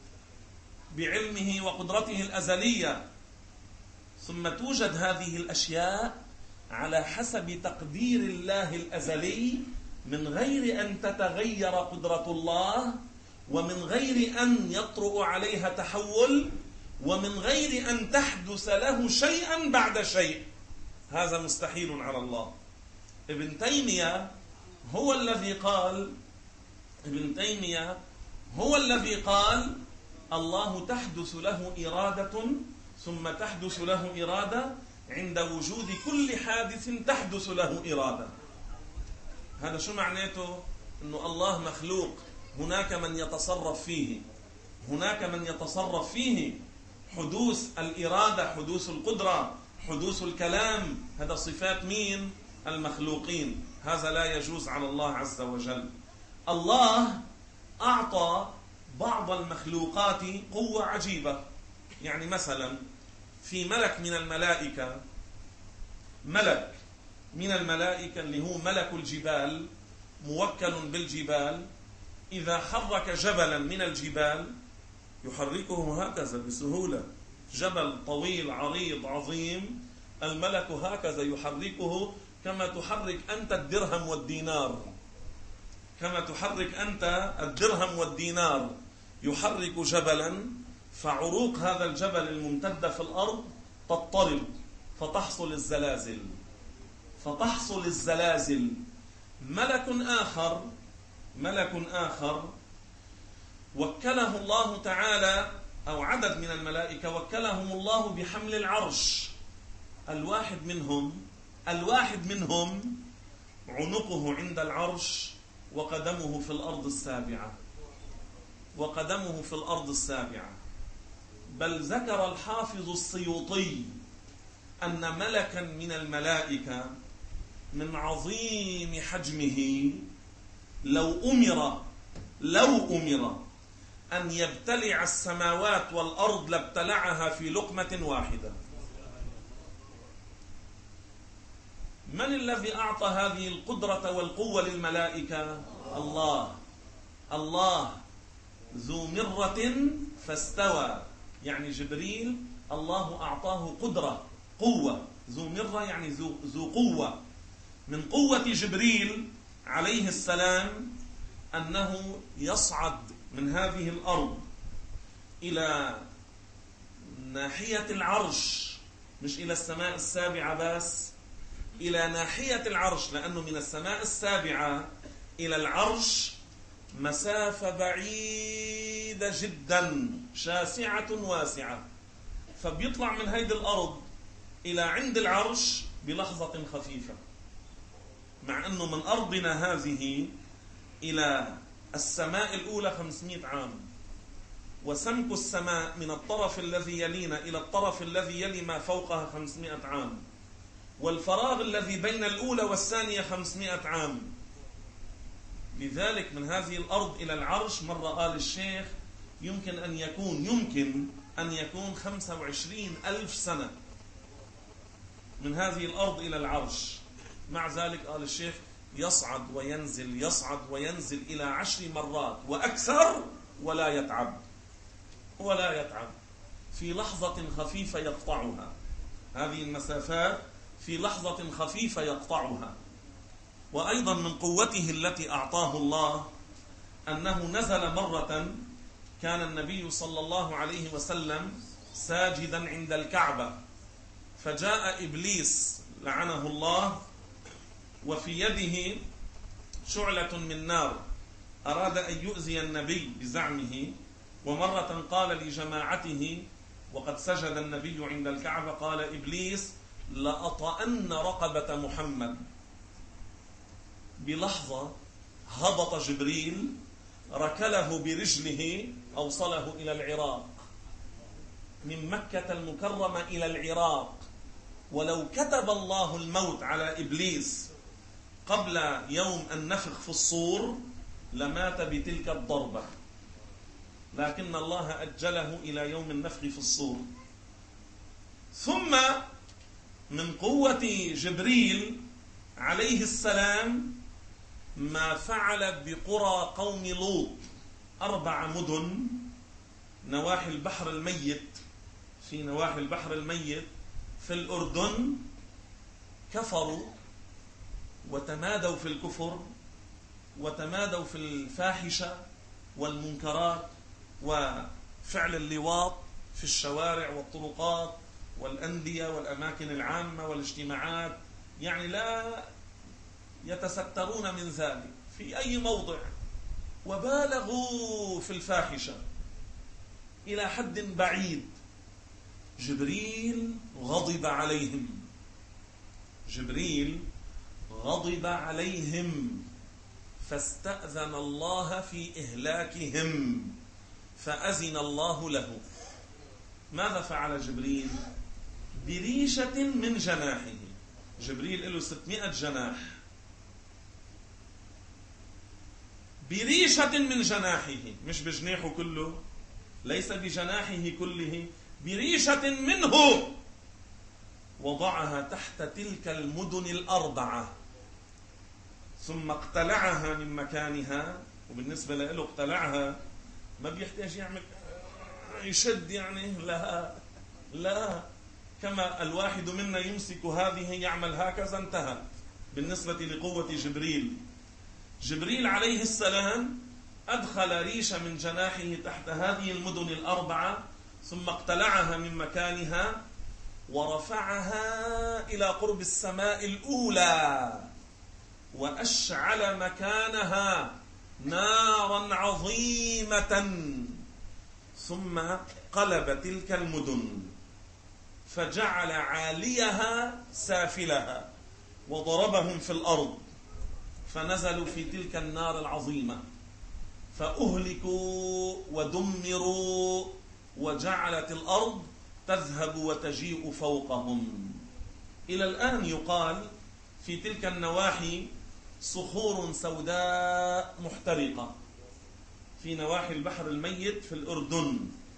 بعلمه وقدرته الأزلية، ثم توجد هذه الأشياء على حسب تقدير الله الأزلي، من غير أن تتغير قدرة الله، ومن غير أن يطرأ عليها تحول، ومن غير أن تحدث له شيئا بعد شيء. هذا مستحيل على الله. ابن تيمية هو الذي قال ابن تيمية هو الذي قال الله تحدث له إرادة ثم تحدث له إرادة عند وجود كل حادث تحدث له إرادة. هذا شو معناته؟ إنه الله مخلوق، هناك من يتصرف فيه، هناك من يتصرف فيه. حدوث الإرادة، حدوث القدرة، حدوث الكلام، هذا صفات مين؟ المخلوقين. هذا لا يجوز على الله عز وجل. الله أعطى بعض المخلوقات قوة عجيبة. يعني مثلا في ملك من الملائكة، ملك من الملائكة اللي هو ملك الجبال، موكل بالجبال، إذا حرك جبلا من الجبال يحركه هكذا بسهولة. جبل طويل عريض عظيم، الملك هكذا يحركه كما تحرك أنت الدرهم والدينار، كما تحرك أنت الدرهم والدينار. يحرك جبلا، فعروق هذا الجبل الممتدة في الأرض تضطرب فتحصل الزلازل، فتحصل الزلازل. ملك آخر ملك آخر وكله الله تعالى، أو عدد من الملائكة وكلهم الله بحمل العرش. الواحد منهم الواحد منهم عنقه عند العرش وقدمه في الأرض السابعة، وقدمه في الأرض السابعة. بل ذكر الحافظ السيوطي أن ملكا من الملائكة من عظيم حجمه لو أمر لو أمر أن يبتلع السماوات والأرض لابتلعها في لقمة واحدة. من الذي أعطى هذه القدرة والقوة للملائكة؟ الله. الله ذو مرة فاستوى، يعني جبريل الله أعطاه قدرة، قوة. ذو مرة يعني ذو, ذو قوة. من قوة جبريل عليه السلام أنه يصعد من هذه الأرض إلى ناحية العرش، مش إلى السماء السابعة بس، إلى ناحية العرش، لأنه من السماء السابعة إلى العرش مسافة بعيدة جدا، شاسعة واسعة. فبيطلع من هيدي الأرض إلى عند العرش بلحظة خفيفة، مع أنه من أرضنا هذه إلى السماء الأولى خمسمائة عام، وسمك السماء من الطرف الذي يلينا إلى الطرف الذي يلي ما فوقها خمسمائة عام، والفراغ الذي بين الأولى والثانية خمسمائة عام. لذلك من هذه الأرض إلى العرش، مرة قال الشيخ يمكن أن يكون يمكن أن يكون خمسة وعشرين ألف سنة من هذه الأرض إلى العرش. مع ذلك قال الشيخ يصعد وينزل يصعد وينزل إلى عشر مرات وأكثر ولا يتعب. ولا يتعب، في لحظة خفيفة يقطعها، هذه المسافات في لحظة خفيفة يقطعها. وأيضا من قوته التي أعطاه الله أنه نزل مرة، كان النبي صلى الله عليه وسلم ساجدا عند الكعبة، فجاء إبليس لعنه الله وفي يده شعلة من نار، أراد أن يؤذي النبي بزعمه. ومرة قال لجماعته وقد سجد النبي عند الكعبة، قال إبليس: لأطأن رقبة محمد. بلحظة هبط جبريل ركله برجله أوصله إلى العراق، من مكة المكرمة إلى العراق. ولو كتب الله الموت على إبليس قبل يوم النفخ في الصور لمات بتلك الضربة، لكن الله أجله إلى يوم النفخ في الصور. ثم من قوة جبريل عليه السلام ما فعل بقرى قوم لوط، أربع مدن نواحي البحر الميت، في نواحي البحر الميت في الأردن، كفروا وتمادوا في الكفر وتمادوا في الفاحشة والمنكرات وفعل اللواط في الشوارع والطرقات والأندية والأماكن العامة والاجتماعات، يعني لا يتسترون من ذلك في أي موضع، وبالغوا في الفاحشة إلى حد بعيد. جبريل غضب عليهم، جبريل غضب عليهم فاستأذن الله في إهلاكهم فأذن الله له. ماذا فعل جبريل؟ بريشة من جناحه، جبريل له ستمائة جناح، بريشة من جناحه، مش بجناحه كله، ليس بجناحه كله، بريشة منه، وضعها تحت تلك المدن الأربعة، ثم اقتلعها من مكانها. وبالنسبة له اقتلعها ما بيحتاج يعمل يشد، يعني لا لا كما الواحد منا يمسك هذه يعمل هكذا، انتهى. بالنسبة لقوة جبريل، جبريل عليه السلام أدخل ريشة من جناحه تحت هذه المدن الأربعة، ثم اقتلعها من مكانها ورفعها إلى قرب السماء الأولى، وأشعل مكانها نارا عظيمة، ثم قلب تلك المدن فجعل عاليها سافلها وضربهم في الأرض، فنزلوا في تلك النار العظيمة فأهلكوا ودمروا، وجعلت الأرض تذهب وتجيء فوقهم. إلى الآن يقال في تلك النواحي صخور سوداء محترقة في نواحي البحر الميت في الأردن.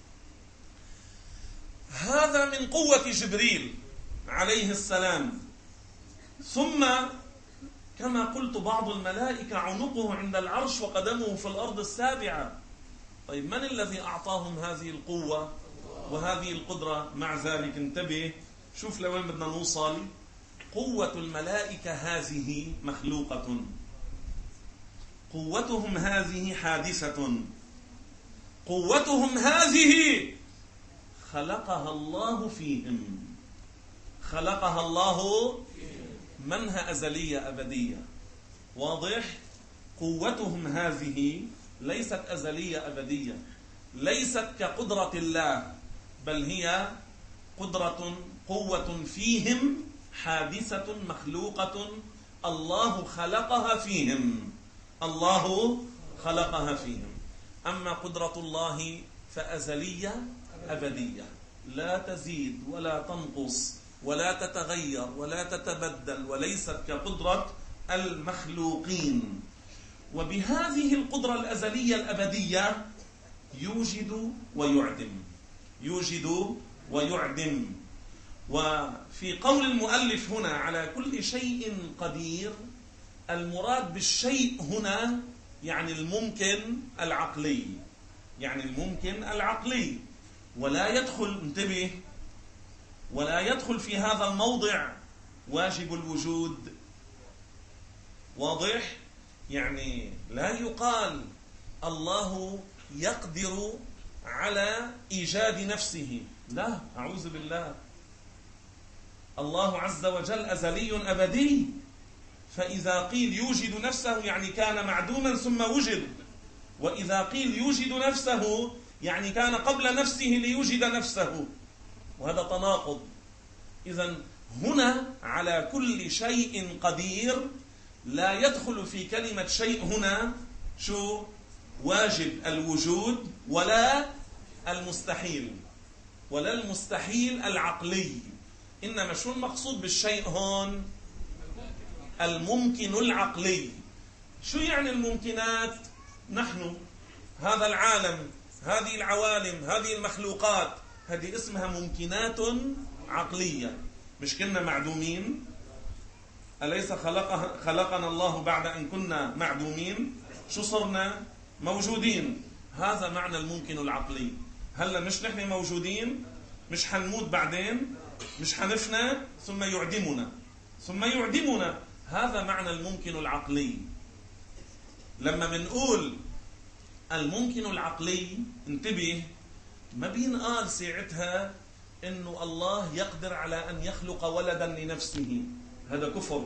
هذا من قوة جبريل عليه السلام. ثم كما قلت بعض الملائكة عنقه عند العرش وقدمه في الأرض السابعة. طيب من الذي أعطاهم هذه القوة وهذه القدرة؟ مع ذلك انتبه، شوف لوين بدنا نوصل. قوة الملائكة هذه مخلوقة، قوتهم هذه حادثة، قوتهم هذه خلقها الله فيهم، خلقها الله منها أزلية أبدية. واضح؟ قوتهم هذه ليست أزلية أبدية، ليست كقدرة الله، بل هي قدرة قوة فيهم حادثة مخلوقة، الله خلقها فيهم، الله خلقها فيهم. أما قدرة الله فأزلية أبدية، لا تزيد ولا تنقص ولا تتغير ولا تتبدل، وليست كقدرة المخلوقين. وبهذه القدرة الأزلية الأبدية يوجد ويعدم، يوجد ويعدم. وفي قول المؤلف هنا على كل شيء قدير، المراد بالشيء هنا يعني الممكن العقلي، يعني الممكن العقلي. ولا يدخل، انتبه، ولا يدخل في هذا الموضع واجب الوجود. واضح؟ يعني لا يقال الله يقدر على إيجاد نفسه، لا، أعوذ بالله. الله عز وجل أزلي أبدي، فإذا قيل يوجد نفسه يعني كان معدوما ثم وجد، وإذا قيل يوجد نفسه يعني كان قبل نفسه ليوجد نفسه، وهذا تناقض. إذن هنا على كل شيء قدير، لا يدخل في كلمة شيء هنا شو؟ واجب الوجود ولا المستحيل، ولا المستحيل العقلي، إنما شو المقصود بالشيء هون؟ الممكن العقلي. شو يعني الممكنات؟ نحن هذا العالم، هذه العوالم، هذه المخلوقات، هذه اسمها ممكنات عقلية. مش كنا معدومين؟ أليس خلق خلقنا الله بعد أن كنا معدومين؟ شو صرنا؟ موجودين. هذا معنى الممكن العقلي. هلا مش نحن موجودين؟ مش حنموت بعدين؟ مش حنفنى ثم يعدمنا ثم يعدمنا؟ هذا معنى الممكن العقلي. لما بنقول الممكن العقلي، انتبه، ما بينقال ساعتها إنه الله يقدر على أن يخلق ولدا لنفسه. هذا كفر،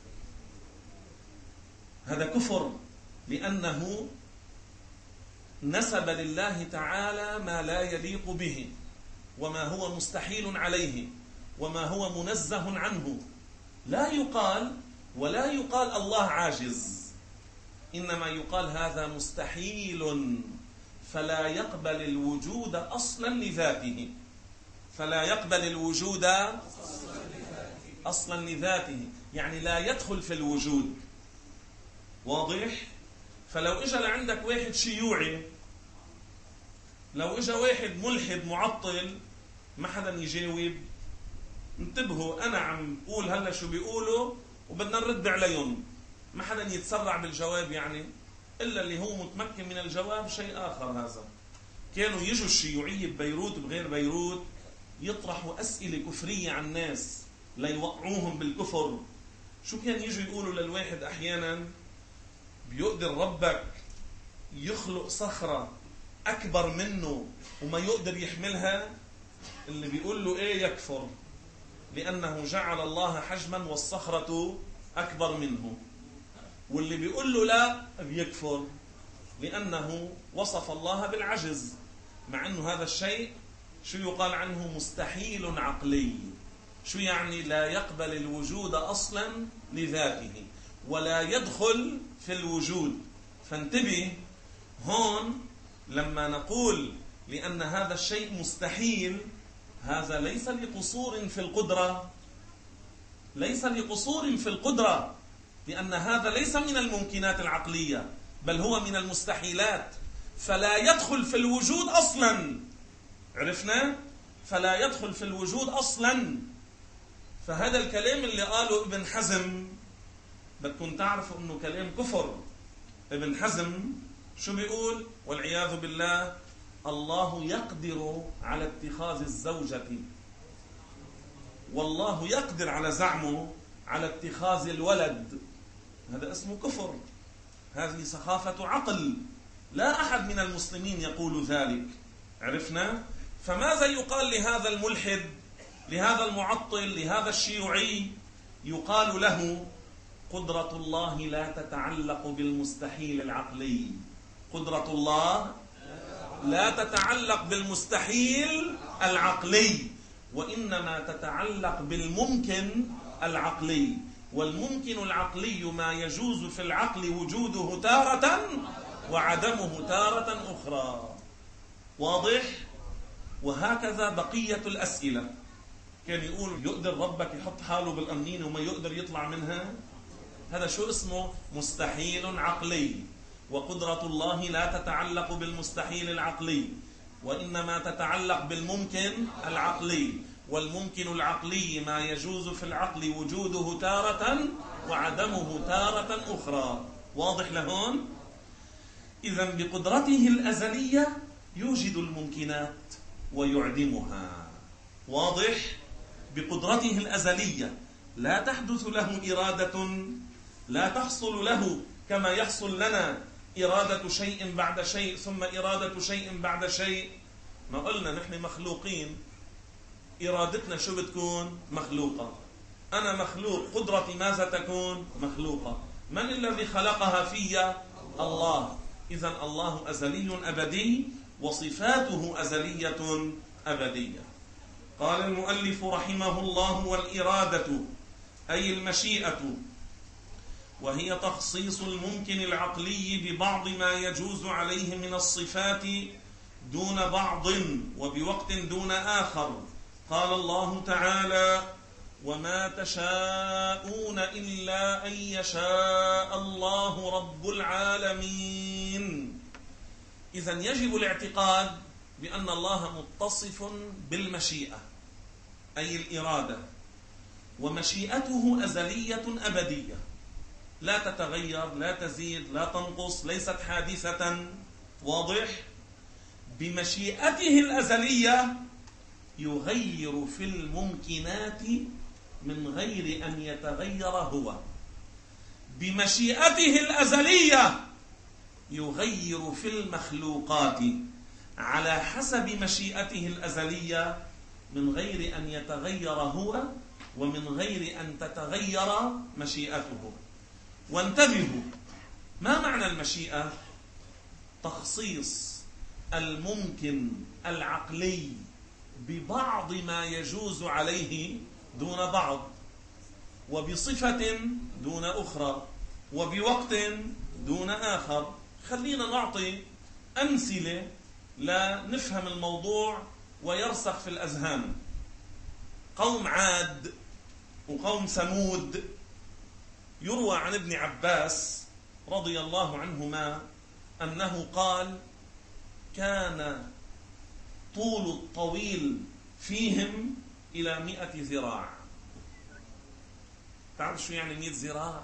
هذا كفر، لأنه نسب لله تعالى ما لا يليق به، وما هو مستحيل عليه، وما هو منزه عنه. لا يقال، ولا يقال الله عاجز، إنما يقال هذا مستحيل، فلا يقبل الوجود أصلا لذاته، فلا يقبل الوجود أصلا لذاته، يعني لا يدخل في الوجود. واضح؟ فلو إجا لعندك واحد شيوعي، لو إجا واحد ملحد معطل، ما حدا يجاوب. انتبهوا، أنا عم بقول هلا شو بيقولوا وبدنا نرد عليهم، ما حدا يتسرع بالجواب، يعني إلا اللي هو متمكن من الجواب، شيء آخر. هذا كانوا يجوا الشيوعية ببيروت بغير بيروت يطرحوا أسئلة كفرية عن الناس ليوقعوهم بالكفر. شو كان يجوا يقولوا للواحد أحيانا؟ بيقدر ربك يخلق صخرة أكبر منه وما يقدر يحملها؟ اللي بيقول له إيه يكفر، لأنه جعل الله حجما والصخرة أكبر منه. واللي بيقول له لا بيكفر، لأنه وصف الله بالعجز، مع أنه هذا الشيء شو يقال عنه؟ مستحيل عقلي. شو يعني؟ لا يقبل الوجود أصلا لذاته، ولا يدخل في الوجود. فانتبه هون، لما نقول لأن هذا الشيء مستحيل، هذا ليس لقصور في القدرة، ليس لقصور في القدرة، لأن هذا ليس من الممكنات العقلية، بل هو من المستحيلات، فلا يدخل في الوجود أصلا. عرفنا؟ فلا يدخل في الوجود أصلا. فهذا الكلام اللي قاله ابن حزم بدكم تعرفوا أنه كلام كفر. ابن حزم شو بيقول؟ والعياذ بالله، الله يقدر على اتخاذ الزوجة، والله يقدر على زعمه على اتخاذ الولد. هذا اسمه كفر، هذه سخافة عقل، لا أحد من المسلمين يقول ذلك. عرفنا؟ فماذا يقال لهذا الملحد، لهذا المعطل، لهذا الشيوعي؟ يقال له قدرة الله لا تتعلق بالمستحيل العقلي. قدرة الله لا تتعلق بالمستحيل العقلي، وإنما تتعلق بالممكن العقلي. والممكن العقلي ما يجوز في العقل وجوده تارة وعدمه تارة أخرى. واضح؟ وهكذا بقية الأسئلة. كان يقول يقدر ربك يحط حاله بالقنينة وما يقدر يطلع منها؟ هذا شو اسمه؟ مستحيل عقلي. وقدرة الله لا تتعلق بالمستحيل العقلي، وإنما تتعلق بالممكن العقلي. والممكن العقلي ما يجوز في العقل وجوده تارة وعدمه تارة أخرى. واضح لهون؟ إذن بقدرته الأزلية يوجد الممكنات، ويعدمها. واضح؟ بقدرته الأزلية لا تحدث له إرادة، لا تحصل له كما يحصل لنا إرادة شيء بعد شيء ثم إرادة شيء بعد شيء. ما قلنا نحن مخلوقين، إرادتنا شو بتكون؟ مخلوقة. أنا مخلوق، قدرتي ماذا تكون؟ مخلوقة. من الذي خلقها في؟ الله. إذن الله أزلي أبدي وصفاته أزلية أبدية. قال المؤلف رحمه الله: والإرادة أي المشيئة، وهي تخصيص الممكن العقلي ببعض ما يجوز عليه من الصفات دون بعض وبوقت دون آخر. قال الله تعالى: وما تشاءون إلا أن يشاء الله رب العالمين. إذن يجب الاعتقاد بأن الله متصف بالمشيئة أي الإرادة، ومشيئته أزلية أبدية لا تتغير، لا تزيد، لا تنقص، ليست حادثة. واضح؟ بمشيئته الأزلية يغير في الممكنات من غير أن يتغير هو. بمشيئته الأزلية يغير في المخلوقات على حسب مشيئته الأزلية من غير أن يتغير هو ومن غير أن تتغير مشيئته. وانتبهوا، ما معنى المشيئة؟ تخصيص الممكن العقلي ببعض ما يجوز عليه دون بعض، وبصفة دون أخرى، وبوقت دون آخر. خلينا نعطي أمثلة لنفهم الموضوع ويرسخ في الأذهان. قوم عاد وقوم ثمود، يروى عن ابن عباس رضي الله عنهما أنه قال: كان طول الطويل فيهم إلى مئة ذراع. تعرف شو يعني مئة ذراع؟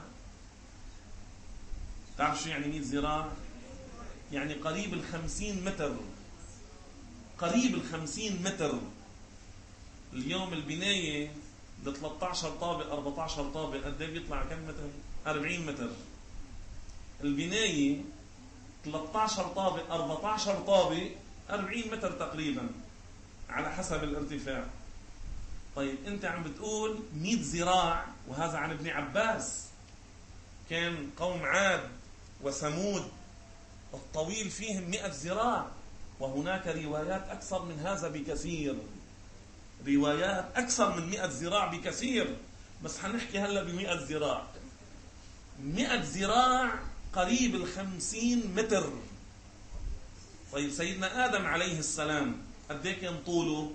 تعرف شو يعني مئة ذراع؟ يعني قريب الخمسين متر، قريب الخمسين متر. اليوم البناية ب ثلاثة عشر طابق أربعة عشر طابق قد ايه بيطلع؟ كم متر؟ أربعين متر. البناية ثلاثة عشر طابق أربعة عشر طابق أربعين متر تقريبا على حسب الارتفاع. طيب انت عم بتقول مئة ذراع، وهذا عن ابن عباس. كان قوم عاد وثمود الطويل فيهم مئة ذراع، وهناك روايات أكثر من هذا بكثير، روايات أكثر من مئة ذراع بكثير، بس حنحكي هلا بمئة ذراع. مئة ذراع قريب الخمسين متر. طيب سيدنا آدم عليه السلام قد ايه كان طوله؟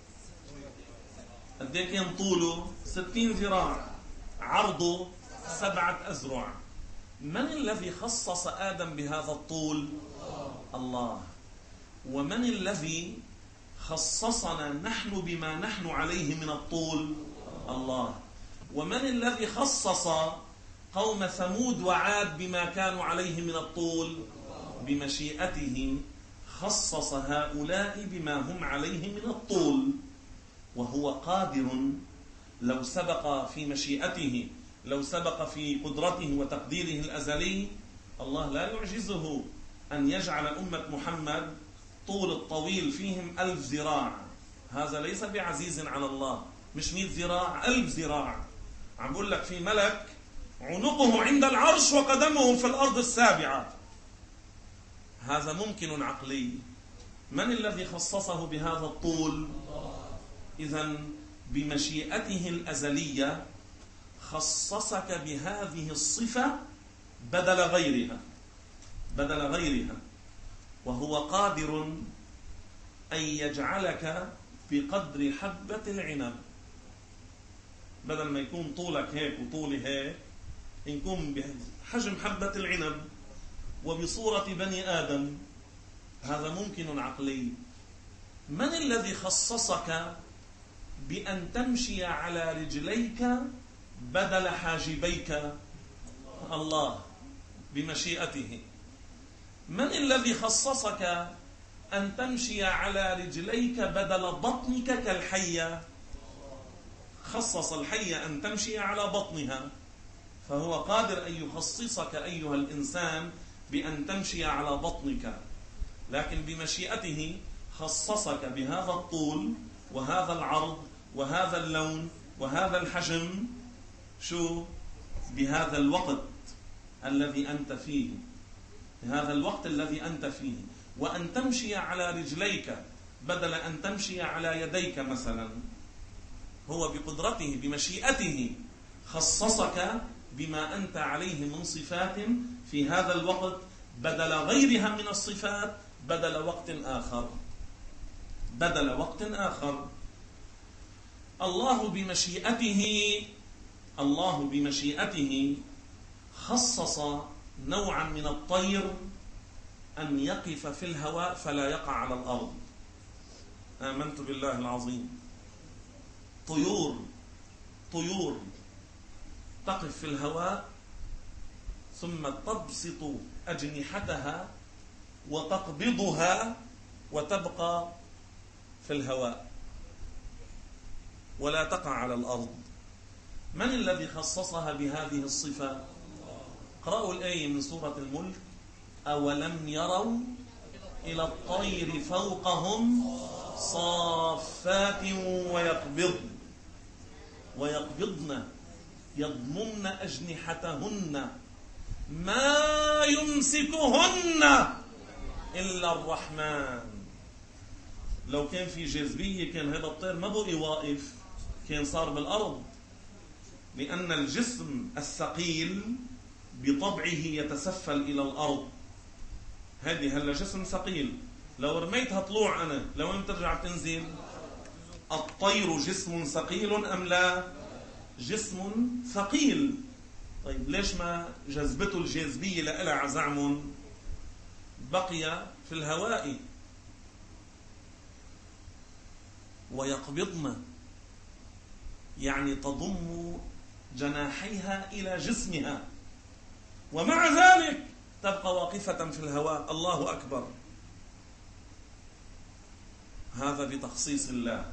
قد ايه كان طوله؟ ستين ذراع. عرضه سبعة أذرع. من الذي خصص آدم بهذا الطول؟ الله. ومن الذي خصصنا نحن بما نحن عليه من الطول؟ الله. ومن الذي خصص قوم ثمود وعاد بما كانوا عليه من الطول؟ بمشيئته خصص هؤلاء بما هم عليه من الطول، وهو قادر لو سبق في مشيئته، لو سبق في قدرته وتقديره الأزلي. الله لا يعجزه أن يجعل أمة محمد طول الطويل فيهم ألف ذراع. هذا ليس بعزيز على الله. مش مئة ذراع، ألف ذراع. عم بقول لك في ملك عنقه عند العرش وقدمه في الأرض السابعة. هذا ممكن عقلي. من الذي خصصه بهذا الطول؟ إذن بمشيئته الأزلية خصصك بهذه الصفة بدل غيرها، بدل غيرها، وهو قادر أن يجعلك بقدر حبة العنب. بدل ما يكون طولك هيك وطولي هيك، يكون بحجم حبة العنب وبصورة بني آدم. هذا ممكن عقلي. من الذي خصصك بأن تمشي على رجليك بدل حاجبيك؟ الله بمشيئته. من الذي خصصك أن تمشي على رجليك بدل بطنك كالحية. خصص الحية أن تمشي على بطنها، فهو قادر أن يخصصك أيها الإنسان بأن تمشي على بطنك، لكن بمشيئته خصصك بهذا الطول وهذا العرض وهذا اللون وهذا الحجم، شو؟ بهذا الوقت الذي أنت فيه، بهذا الوقت الذي أنت فيه. وأن تمشي على رجليك بدل أن تمشي على يديك مثلا، هو بقدرته بمشيئته خصصك بما أنت عليه من صفات في هذا الوقت بدل غيرها من الصفات، بدل وقت آخر، بدل وقت آخر. الله بمشيئته الله بمشيئته خصص نوعا من الطير أن يقف في الهواء فلا يقع على الأرض. آمنت بالله العظيم. طيور طيور تقف في الهواء ثم تبسط أجنحتها وتقبضها وتبقى في الهواء ولا تقع على الأرض. من الذي خصصها بهذه الصفة؟ قرأوا الآية من سورة الملك: أولم يروا إلى الطير فوقهم صافات ويقبضن ويقبضن يضمن أجنحتهن ما يمسكهن إلا الرحمن. لو كان في جاذبية كان هذا الطير ما بقي واقف، كان صار بالأرض، لأن الجسم الثقيل بطبعه يتسفل إلى الأرض. هذه هلا جسم ثقيل، لو رميتها طلوع أنا لوين ترجع تنزل؟ الطير جسم ثقيل أم لا؟ جسم ثقيل. طيب ليش ما جذبته الجاذبية لإلها عزعم؟ بقي في الهواء. ويقبضن يعني تضم جناحيها إلى جسمها، ومع ذلك تبقى واقفة في الهواء. الله أكبر. هذا بتخصيص الله،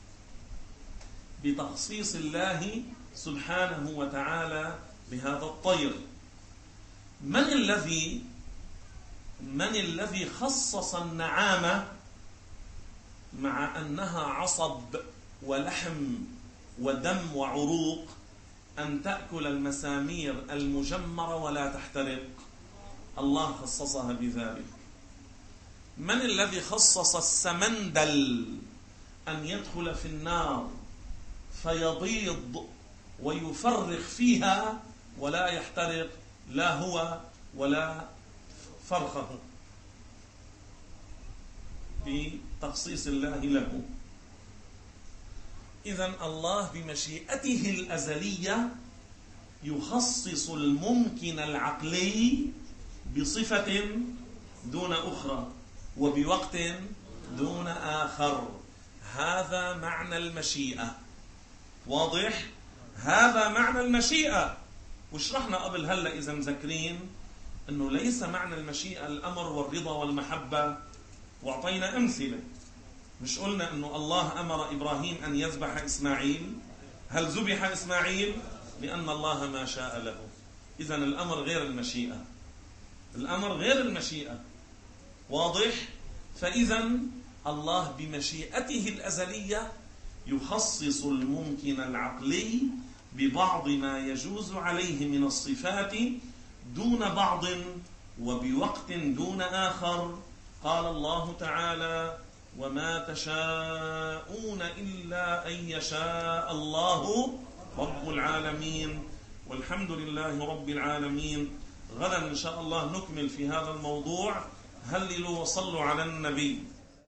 بتخصيص الله سبحانه وتعالى بهذا الطير. من الذي من الذي خصص النعامة مع أنها عصب ولحم ودم وعروق أن تأكل المسامير المجمرة ولا تحترق؟ الله خصصها بذلك. من الذي خصص السمندل أن يدخل في النار فيبيض ويفرخ فيها ولا يحترق، لا هو ولا فرخه؟ بتخصيص الله له. إذن الله بمشيئته الأزلية يخصص الممكن العقلي بصفة دون أخرى وبوقت دون آخر. هذا معنى المشيئة. واضح؟ هذا معنى المشيئة. وشرحنا قبل هلأ إذا مذكرين أنه ليس معنى المشيئة الأمر والرضا والمحبة، وأعطينا أمثلة. مش قلنا أنه الله أمر إبراهيم أن يذبح إسماعيل؟ هل ذبح إسماعيل؟ لأن الله ما شاء له. إذن الأمر غير المشيئة، الأمر غير المشيئة. واضح؟ فإذن الله بمشيئته الأزلية يخصص الممكن العقلي ببعض ما يجوز عليه من الصفات دون بعض وبوقت دون آخر. قال الله تعالى: وما تشاءون إلا أن يشاء الله رب العالمين. والحمد لله رب العالمين. غدا إن شاء الله نكمل في هذا الموضوع. هللوا وصلوا على النبي.